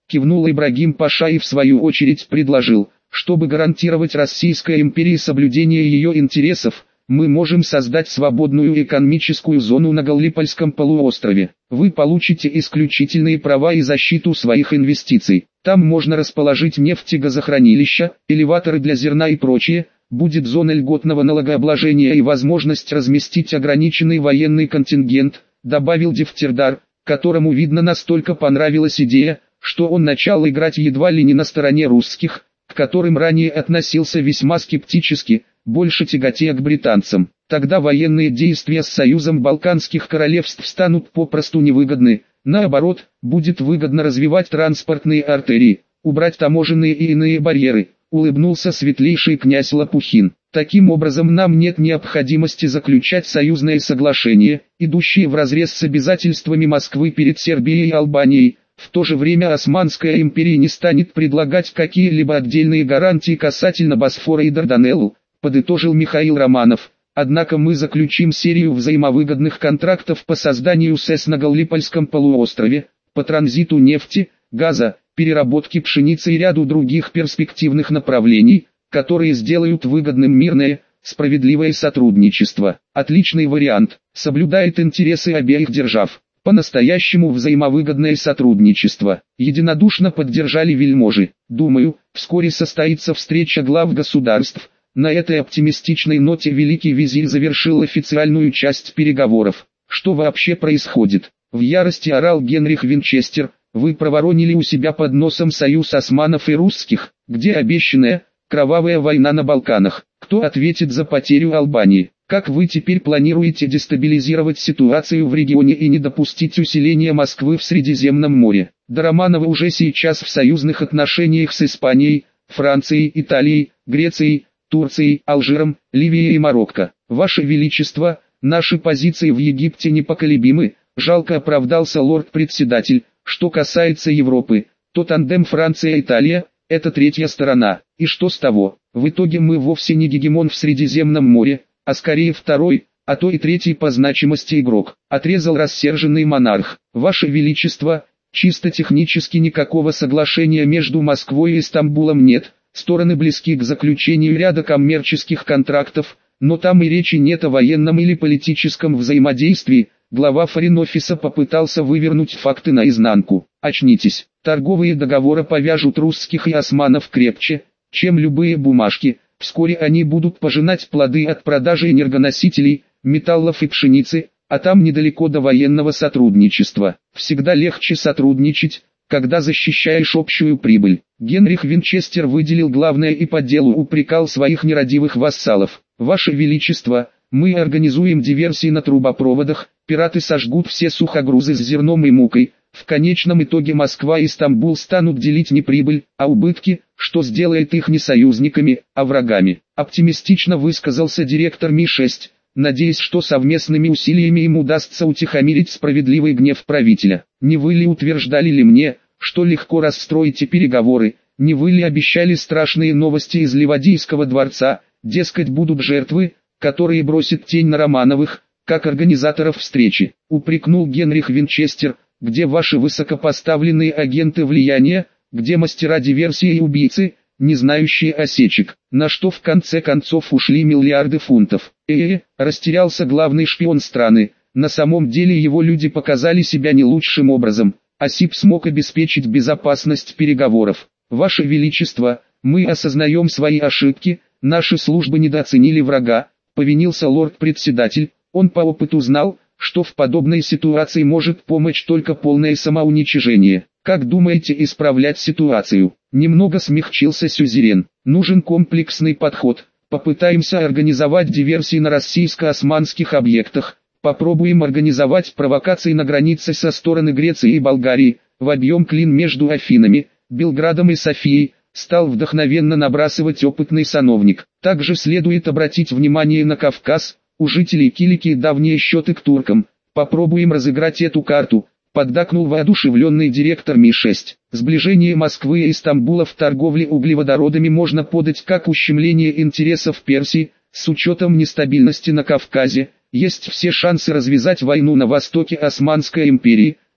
кивнул Ибрагим Паша и в свою очередь предложил, чтобы гарантировать Российской империи соблюдение ее интересов, мы можем создать свободную экономическую зону на Галлипольском полуострове. Вы получите исключительные права и защиту своих инвестиций. Там можно расположить нефтегазохранилища, элеваторы для зерна и прочее. Будет зона льготного налогообложения и возможность разместить ограниченный военный контингент, добавил Дефтердар, которому, видно, настолько понравилась идея, что он начал играть едва ли не на стороне русских, к которым ранее относился весьма скептически, больше тяготея к британцам. Тогда военные действия с Союзом Балканских королевств станут попросту невыгодны, наоборот, будет выгодно развивать транспортные артерии, убрать таможенные и иные барьеры, улыбнулся светлейший князь Лопухин. Таким образом, нам нет необходимости заключать союзное соглашение, идущее вразрез с обязательствами Москвы перед Сербией и Албанией. В то же время Османская империя не станет предлагать какие-либо отдельные гарантии касательно Босфора и Дарданеллу, подытожил Михаил Романов. Однако мы заключим серию взаимовыгодных контрактов по созданию СЭС на Галлипольском полуострове, по транзиту нефти, газа, переработке пшеницы и ряду других перспективных направлений, которые сделают выгодным мирное, справедливое сотрудничество. Отличный вариант, соблюдает интересы обеих держав. По-настоящему взаимовыгодное сотрудничество. Единодушно поддержали вельможи. Думаю, вскоре состоится встреча глав государств. На этой оптимистичной ноте великий визирь завершил официальную часть переговоров. Что вообще происходит? В ярости орал Генрих Винчестер. Вы проворонили у себя под носом союз османов и русских, где обещанная, кровавая война на Балканах. Кто ответит за потерю Албании? Как вы теперь планируете дестабилизировать ситуацию в регионе и не допустить усиления Москвы в Средиземном море? Да Романовы уже сейчас в союзных отношениях с Испанией, Францией, Италией, Грецией, Турцией, Алжиром, Ливией и Марокко. Ваше Величество, наши позиции в Египте непоколебимы, жалко оправдался лорд-председатель. Что касается Европы, то тандем Франция-Италия – это третья сторона. И что с того? В итоге мы вовсе не гегемон в Средиземном море, а скорее второй, а то и третий по значимости игрок, отрезал рассерженный монарх. Ваше Величество, чисто технически никакого соглашения между Москвой и Стамбулом нет, стороны близки к заключению ряда коммерческих контрактов, но там и речи нет о военном или политическом взаимодействии. Глава форин-офиса попытался вывернуть факты наизнанку. Очнитесь, торговые договоры повяжут русских и османов крепче, чем любые бумажки. Вскоре они будут пожинать плоды от продажи энергоносителей, металлов и пшеницы, а там недалеко до военного сотрудничества. Всегда легче сотрудничать, когда защищаешь общую прибыль. Генрих Винчестер выделил главное и по делу упрекал своих нерадивых вассалов. Ваше Величество, мы организуем диверсии на трубопроводах, пираты сожгут все сухогрузы с зерном и мукой. В конечном итоге Москва и Стамбул станут делить не прибыль, а убытки, что сделает их не союзниками, а врагами. Оптимистично высказался директор Ми шесть, надеясь, что совместными усилиями им удастся утихомирить справедливый гнев правителя. Не вы ли утверждали ли мне, что легко расстроите переговоры, не вы ли обещали страшные новости из Ливадийского дворца, дескать будут жертвы, которые бросят тень на Романовых, как организаторов встречи, упрекнул Генрих Винчестер. Где ваши высокопоставленные агенты влияния, где мастера диверсии и убийцы, не знающие осечек, на что в конце концов ушли миллиарды фунтов. Э-э, растерялся главный шпион страны, на самом деле его люди показали себя не лучшим образом, Осип смог обеспечить безопасность переговоров. Ваше Величество, мы осознаем свои ошибки, наши службы недооценили врага, повинился лорд-председатель, он по опыту знал, что в подобной ситуации может помочь только полное самоуничижение. Как думаете исправлять ситуацию? Немного смягчился сюзерен. Нужен комплексный подход. Попытаемся организовать диверсии на российско-османских объектах. Попробуем организовать провокации на границе со стороны Греции и Болгарии. Вобьем клин между Афинами, Белградом и Софией. Стал вдохновенно набрасывать опытный сановник. Также следует обратить внимание на Кавказ. У жителей Килики давние счеты к туркам. Попробуем разыграть эту карту, поддакнул воодушевленный директор Ми шесть. Сближение Москвы и Стамбула в торговле углеводородами можно подать как ущемление интересов Персии, с учетом нестабильности на Кавказе. Есть все шансы развязать войну на востоке Османской империи,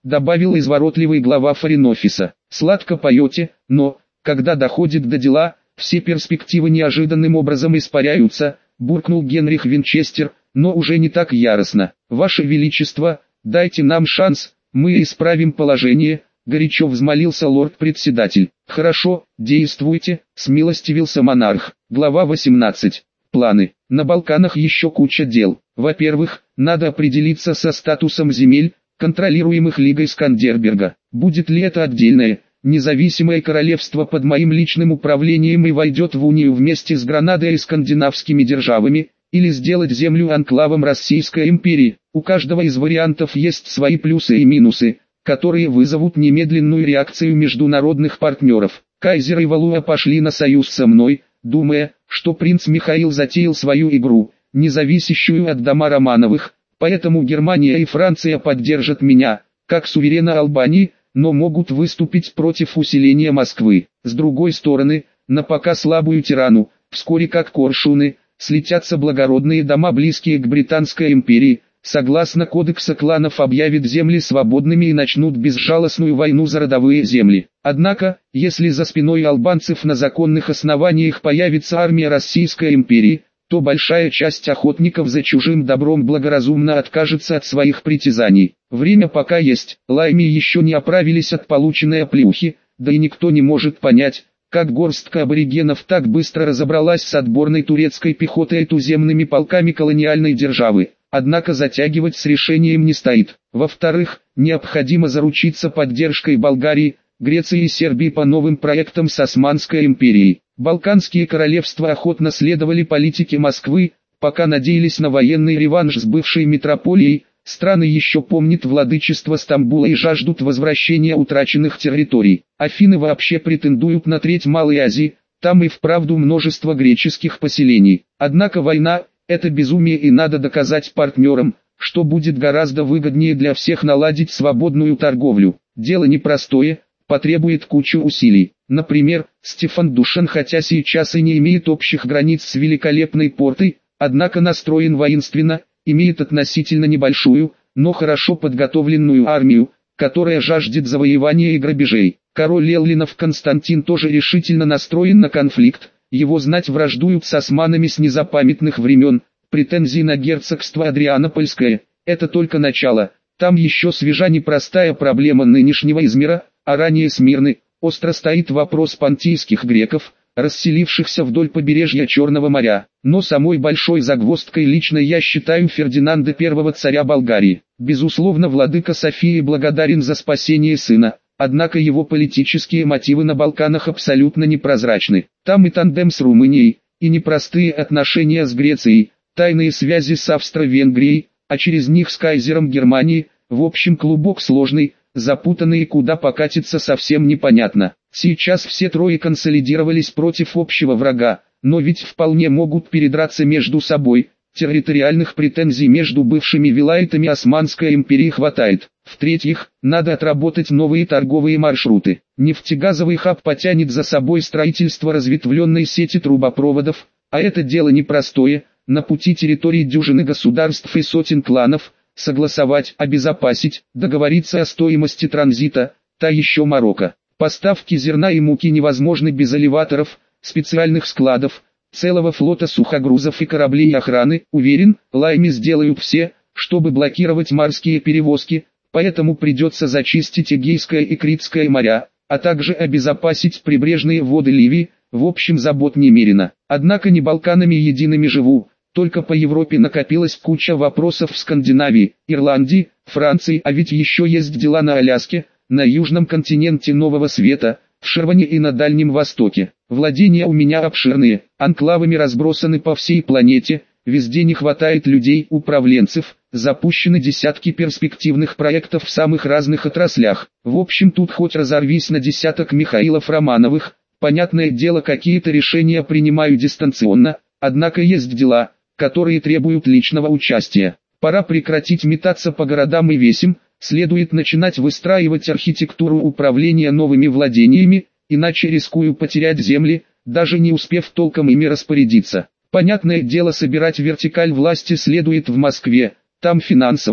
добавил изворотливый глава форин-офиса. Сладко поете, но, когда доходит до дела, все перспективы неожиданным образом испаряются, буркнул Генрих Винчестер, но уже не так яростно. Ваше Величество, дайте нам шанс, мы исправим положение, горячо взмолился лорд-председатель. Хорошо, действуйте, смилостивился монарх. Глава восемнадцать. Планы. На Балканах еще куча дел. Во-первых, надо определиться со статусом земель, контролируемых Лигой Скандерберга. Будет ли это отдельное, независимое королевство под моим личным управлением и войдет в унию вместе с Гранадой и скандинавскими державами, или сделать землю анклавом Российской империи. У каждого из вариантов есть свои плюсы и минусы, которые вызовут немедленную реакцию международных партнеров. Кайзер и Валуа пошли на союз со мной, думая, что принц Михаил затеял свою игру, не зависящую от дома Романовых, поэтому Германия и Франция поддержат меня, как суверена Албании, но могут выступить против усиления Москвы. С другой стороны, на пока слабую тирану, вскоре как коршуны, слетятся благородные дома, близкие к Британской империи, согласно кодекса кланов объявят земли свободными и начнут безжалостную войну за родовые земли. Однако, если за спиной албанцев на законных основаниях появится армия Российской империи, то большая часть охотников за чужим добром благоразумно откажется от своих притязаний. Время пока есть, лайми еще не оправились от полученной оплеухи, да и никто не может понять, как горстка аборигенов так быстро разобралась с отборной турецкой пехотой и туземными полками колониальной державы. Однако затягивать с решением не стоит. Во-вторых, необходимо заручиться поддержкой Болгарии, Греции и Сербии по новым проектам с Османской империей. Балканские королевства охотно следовали политике Москвы, пока надеялись на военный реванш с бывшей метрополией. Страны еще помнят владычество Стамбула и жаждут возвращения утраченных территорий. Афины вообще претендуют на треть Малой Азии, там и вправду множество греческих поселений. Однако война – это безумие, и надо доказать партнерам, что будет гораздо выгоднее для всех наладить свободную торговлю. Дело непростое, потребует кучу усилий. Например, Стефан Душан, хотя сейчас и не имеет общих границ с великолепной портой, однако настроен воинственно, имеет относительно небольшую, но хорошо подготовленную армию, которая жаждет завоевания и грабежей. Король Эллинов Константин тоже решительно настроен на конфликт, его знать враждуют с османами с незапамятных времен. Претензии на герцогство Адрианопольское – это только начало, там еще свежа непростая проблема нынешнего Измира, а ранее Смирны. Остро стоит вопрос понтийских греков, расселившихся вдоль побережья Черного моря. Но самой большой загвоздкой лично я считаю Фердинанда Первого, царя Болгарии. Безусловно, владыка Софии благодарен за спасение сына, однако его политические мотивы на Балканах абсолютно непрозрачны. Там и тандем с Румынией, и непростые отношения с Грецией, тайные связи с Австро-Венгрией, а через них с кайзером Германии. В общем, клубок сложный, запутанный, и куда покатиться совсем непонятно. Сейчас все трое консолидировались против общего врага, но ведь вполне могут передраться между собой. Территориальных претензий между бывшими вилаятами Османской империи хватает. В-третьих, надо отработать новые торговые маршруты. Нефтегазовый хаб потянет за собой строительство разветвленной сети трубопроводов, а это дело непростое. На пути территории дюжины государств и сотен кланов, согласовать, обезопасить, договориться о стоимости транзита, та еще морока. Поставки зерна и муки невозможны без элеваторов, специальных складов, целого флота сухогрузов и кораблей охраны. Уверен, лайми сделают все, чтобы блокировать морские перевозки, поэтому придется зачистить Эгейское и Критское моря, а также обезопасить прибрежные воды Ливии. В общем, забот немерено. Однако не Балканами едиными живу. Только по Европе накопилась куча вопросов в Скандинавии, Ирландии, Франции, а ведь еще есть дела на Аляске, на южном континенте Нового Света, в Шерване и на Дальнем Востоке. Владения у меня обширные, анклавами разбросаны по всей планете, везде не хватает людей, управленцев, запущены десятки перспективных проектов в самых разных отраслях. В общем, тут хоть разорвись на десяток Михаилов Романовых, понятное дело, какие-то решения принимаю дистанционно, однако есть дела, которые требуют личного участия. Пора прекратить метаться по городам и весям, следует начинать выстраивать архитектуру управления новыми владениями, иначе рискую потерять земли, даже не успев толком ими распорядиться. Понятное дело, собирать вертикаль власти следует в Москве, там финансовый,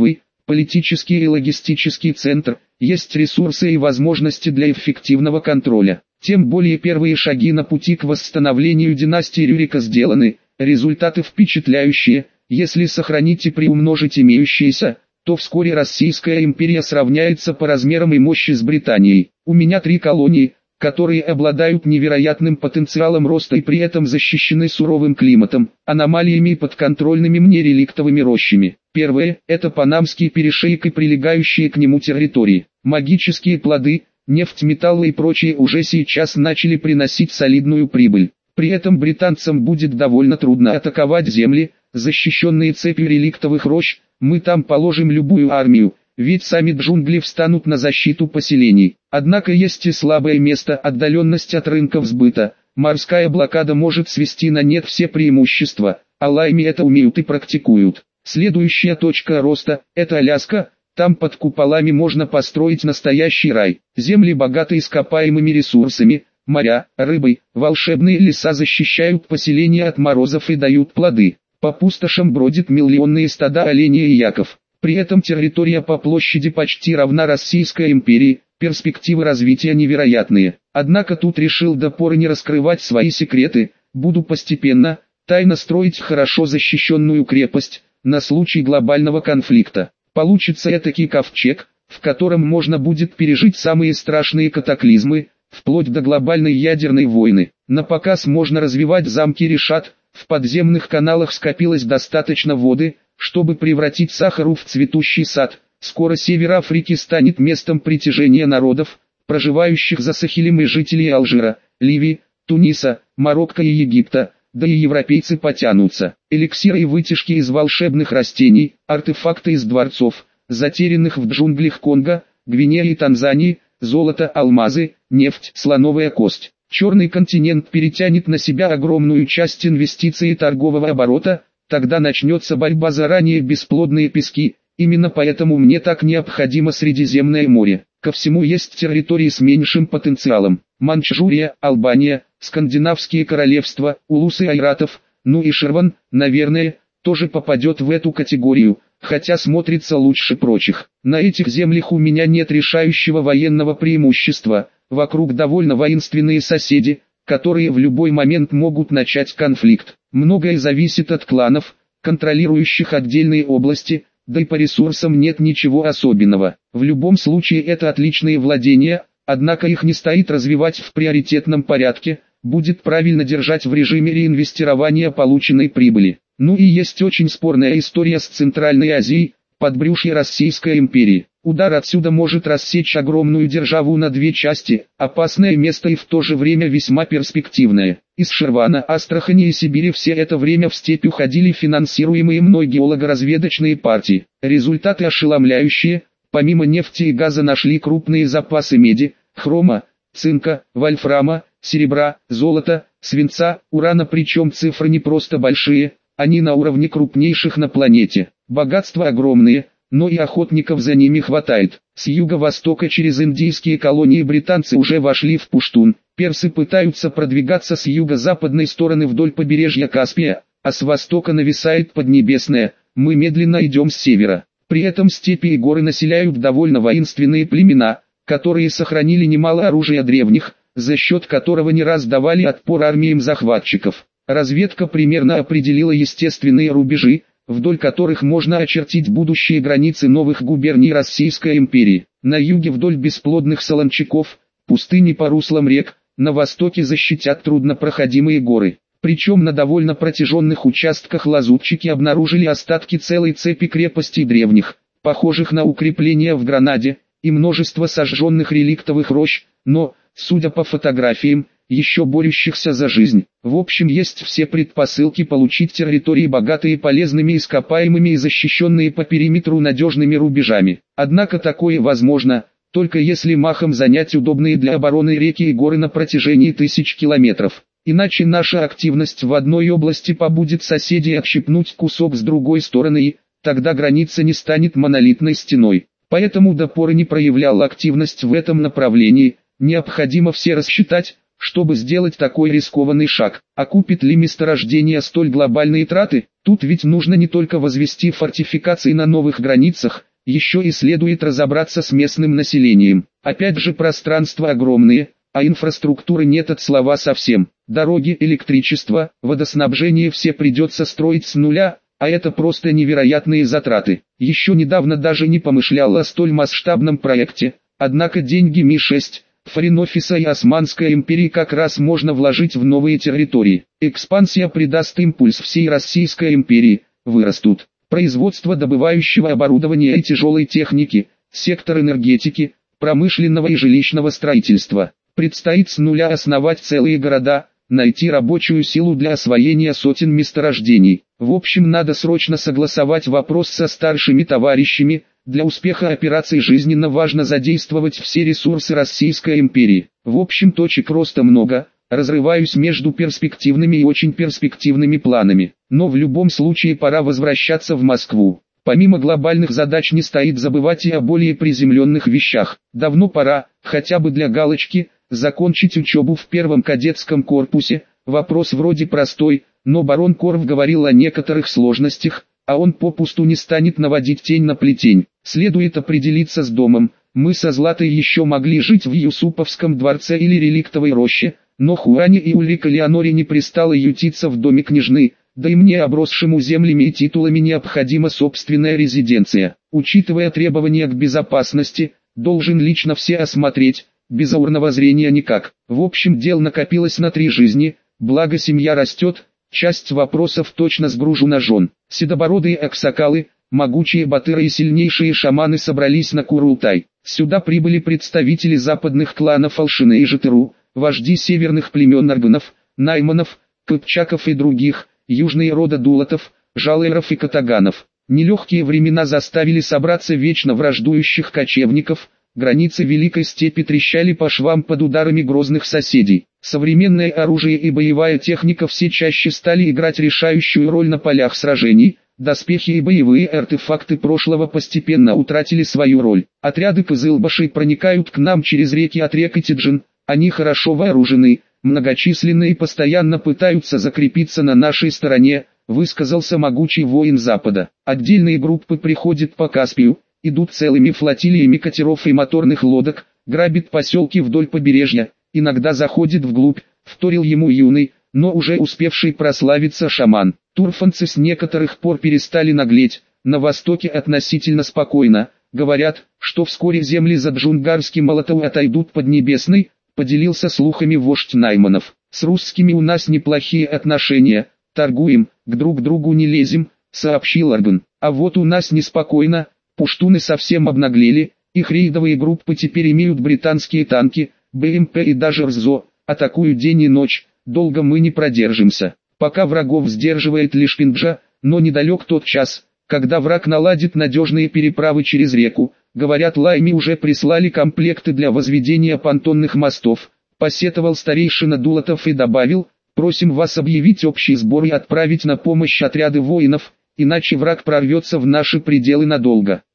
политический и логистический центр, есть ресурсы и возможности для эффективного контроля. Тем более первые шаги на пути к восстановлению династии Рюрика сделаны, результаты впечатляющие. Если сохранить и приумножить имеющиеся, то вскоре Российская империя сравняется по размерам и мощи с Британией. У меня три колонии, которые обладают невероятным потенциалом роста и при этом защищены суровым климатом, аномалиями и подконтрольными мне реликтовыми рощами. Первое – это Панамский перешейк и прилегающие к нему территории. Магические плоды, нефть, металлы и прочие уже сейчас начали приносить солидную прибыль. При этом британцам будет довольно трудно атаковать земли, защищенные цепью реликтовых рощ. Мы там положим любую армию, ведь сами джунгли встанут на защиту поселений. Однако есть и слабое место, отдаленность от рынков сбыта. Морская блокада может свести на нет все преимущества, а лайми это умеют и практикуют. Следующая точка роста – это Аляска. Там под куполами можно построить настоящий рай. Земли богаты ископаемыми ресурсами, моря, рыбой, волшебные леса защищают поселения от морозов и дают плоды. По пустошам бродят миллионные стада оленей и яков. При этом территория по площади почти равна Российской империи, перспективы развития невероятные. Однако тут решил до поры не раскрывать свои секреты, буду постепенно, тайно строить хорошо защищенную крепость, на случай глобального конфликта. Получится этакий ковчег, в котором можно будет пережить самые страшные катаклизмы, вплоть до глобальной ядерной войны. На показ можно развивать замки Решат. В подземных каналах скопилось достаточно воды, чтобы превратить Сахару в цветущий сад. Скоро север Африки станет местом притяжения народов, проживающих за Сахелем, и жителей Алжира, Ливии, Туниса, Марокко и Египта, да и европейцы потянутся. Эликсиры и вытяжки из волшебных растений, артефакты из дворцов, затерянных в джунглях Конго, Гвинеи и Танзании, золото, алмазы, нефть, слоновая кость. Черный континент перетянет на себя огромную часть инвестиций и торгового оборота, тогда начнется борьба за ранее бесплодные пески, именно поэтому мне так необходимо Средиземное море. Ко всему есть территории с меньшим потенциалом: Манчжурия, Албания, скандинавские королевства, улусы айратов, ну и Ширван, наверное, тоже попадет в эту категорию, хотя смотрится лучше прочих. На этих землях у меня нет решающего военного преимущества. Вокруг довольно воинственные соседи, которые в любой момент могут начать конфликт. Многое зависит от кланов, контролирующих отдельные области, да и по ресурсам нет ничего особенного. В любом случае это отличные владения, однако их не стоит развивать в приоритетном порядке, будет правильно держать в режиме реинвестирования полученной прибыли. Ну и есть очень спорная история с Центральной Азией, подбрюшье Российской империи. Удар отсюда может рассечь огромную державу на две части, опасное место и в то же время весьма перспективное. Из Ширвана, Астрахани и Сибири все это время в степь уходили финансируемые мной геолого-разведочные партии. Результаты ошеломляющие: помимо нефти и газа нашли крупные запасы меди, хрома, цинка, вольфрама, серебра, золота, свинца, урана, причем цифры не просто большие, они на уровне крупнейших на планете. Богатства огромные, но и охотников за ними хватает. С юго-востока через индийские колонии британцы уже вошли в Пуштун. Персы пытаются продвигаться с юго-западной стороны вдоль побережья Каспия, а с востока нависает Поднебесная. Мы медленно идем с севера. При этом степи и горы населяют довольно воинственные племена, которые сохранили немало оружия древних, за счет которого не раз давали отпор армиям захватчиков. Разведка примерно определила естественные рубежи, вдоль которых можно очертить будущие границы новых губерний Российской империи. На юге вдоль бесплодных солончаков, пустыни по руслам рек, на востоке защитят труднопроходимые горы. Причем на довольно протяженных участках лазутчики обнаружили остатки целой цепи крепостей древних, похожих на укрепления в Гранаде, и множество сожженных реликтовых рощ, но, судя по фотографиям, еще борющихся за жизнь. В общем, есть все предпосылки получить территории, богатые полезными ископаемыми и защищенные по периметру надежными рубежами. Однако такое возможно, только если махом занять удобные для обороны реки и горы на протяжении тысяч километров. Иначе наша активность в одной области побудет соседей отщипнуть кусок с другой стороны, и тогда граница не станет монолитной стеной. Поэтому до поры не проявлял активность в этом направлении. Необходимо все рассчитать, чтобы сделать такой рискованный шаг. Окупит ли месторождение столь глобальные траты? Тут ведь нужно не только возвести фортификации на новых границах, еще и следует разобраться с местным населением. Опять же, пространства огромные, а инфраструктуры нет от слова совсем. Дороги, электричество, водоснабжение все придется строить с нуля, а это просто невероятные затраты. Еще недавно даже не помышлял о столь масштабном проекте, однако деньги Ми шесть, Форин-офиса и Османской империи как раз можно вложить в новые территории. Экспансия придаст импульс всей Российской империи, вырастут производство добывающего оборудования и тяжелой техники, сектор энергетики, промышленного и жилищного строительства. Предстоит с нуля основать целые города, найти рабочую силу для освоения сотен месторождений. В общем, надо срочно согласовать вопрос со старшими товарищами. Для успеха операций жизненно важно задействовать все ресурсы Российской империи. В общем, точек роста много, разрываюсь между перспективными и очень перспективными планами. Но в любом случае пора возвращаться в Москву. Помимо глобальных задач не стоит забывать и о более приземленных вещах. Давно пора, хотя бы для галочки, закончить учебу в первом кадетском корпусе. Вопрос вроде простой, но барон Корф говорил о некоторых сложностях, а он попусту не станет наводить тень на плетень. Следует определиться с домом. Мы со Златой еще могли жить в Юсуповском дворце или Реликтовой роще, но Хуане и Ульрика Леоноре не пристало ютиться в доме княжны, да и мне, обросшему землями и титулами, необходима собственная резиденция. Учитывая требования к безопасности, должен лично все осмотреть, без аурного зрения никак. В общем, дел накопилось на три жизни, благо семья растет, часть вопросов точно сгружу на жен. Седобородые аксакалы, могучие батыры и сильнейшие шаманы собрались на Курултай. Сюда прибыли представители западных кланов Алшины и Житыру, вожди северных племен Арганов, Найманов, Кыпчаков и других, южные рода Дулатов, Жалаеров и Катаганов. Нелегкие времена заставили собраться вечно враждующих кочевников, границы Великой Степи трещали по швам под ударами грозных соседей. Современное оружие и боевая техника все чаще стали играть решающую роль на полях сражений, доспехи и боевые артефакты прошлого постепенно утратили свою роль. Отряды кызылбашей проникают к нам через реки Отрек и Тиджин, они хорошо вооружены, многочисленны и постоянно пытаются закрепиться на нашей стороне, высказался могучий воин Запада. Отдельные группы приходят по Каспию, идут целыми флотилиями катеров и моторных лодок, грабят поселки вдоль побережья, иногда заходит вглубь, вторил ему юный, но уже успевший прославиться шаман. Турфанцы с некоторых пор перестали наглеть, на востоке относительно спокойно, говорят, что вскоре земли за Джунгарским молотом отойдут под Небесный, поделился слухами вождь Найманов. С русскими у нас неплохие отношения, торгуем, к друг другу не лезем, сообщил Арган. А вот у нас неспокойно, пуштуны совсем обнаглели, их рейдовые группы теперь имеют британские танки, БМП и даже РЗО, атакуют день и ночь, долго мы не продержимся. Пока врагов сдерживает лишь Пинджа, но недалек тот час, когда враг наладит надежные переправы через реку. Говорят, Лайми уже прислали комплекты для возведения понтонных мостов, посетовал старейшина Дулатов и добавил, просим вас объявить общий сбор и отправить на помощь отряды воинов, иначе враг прорвется в наши пределы надолго.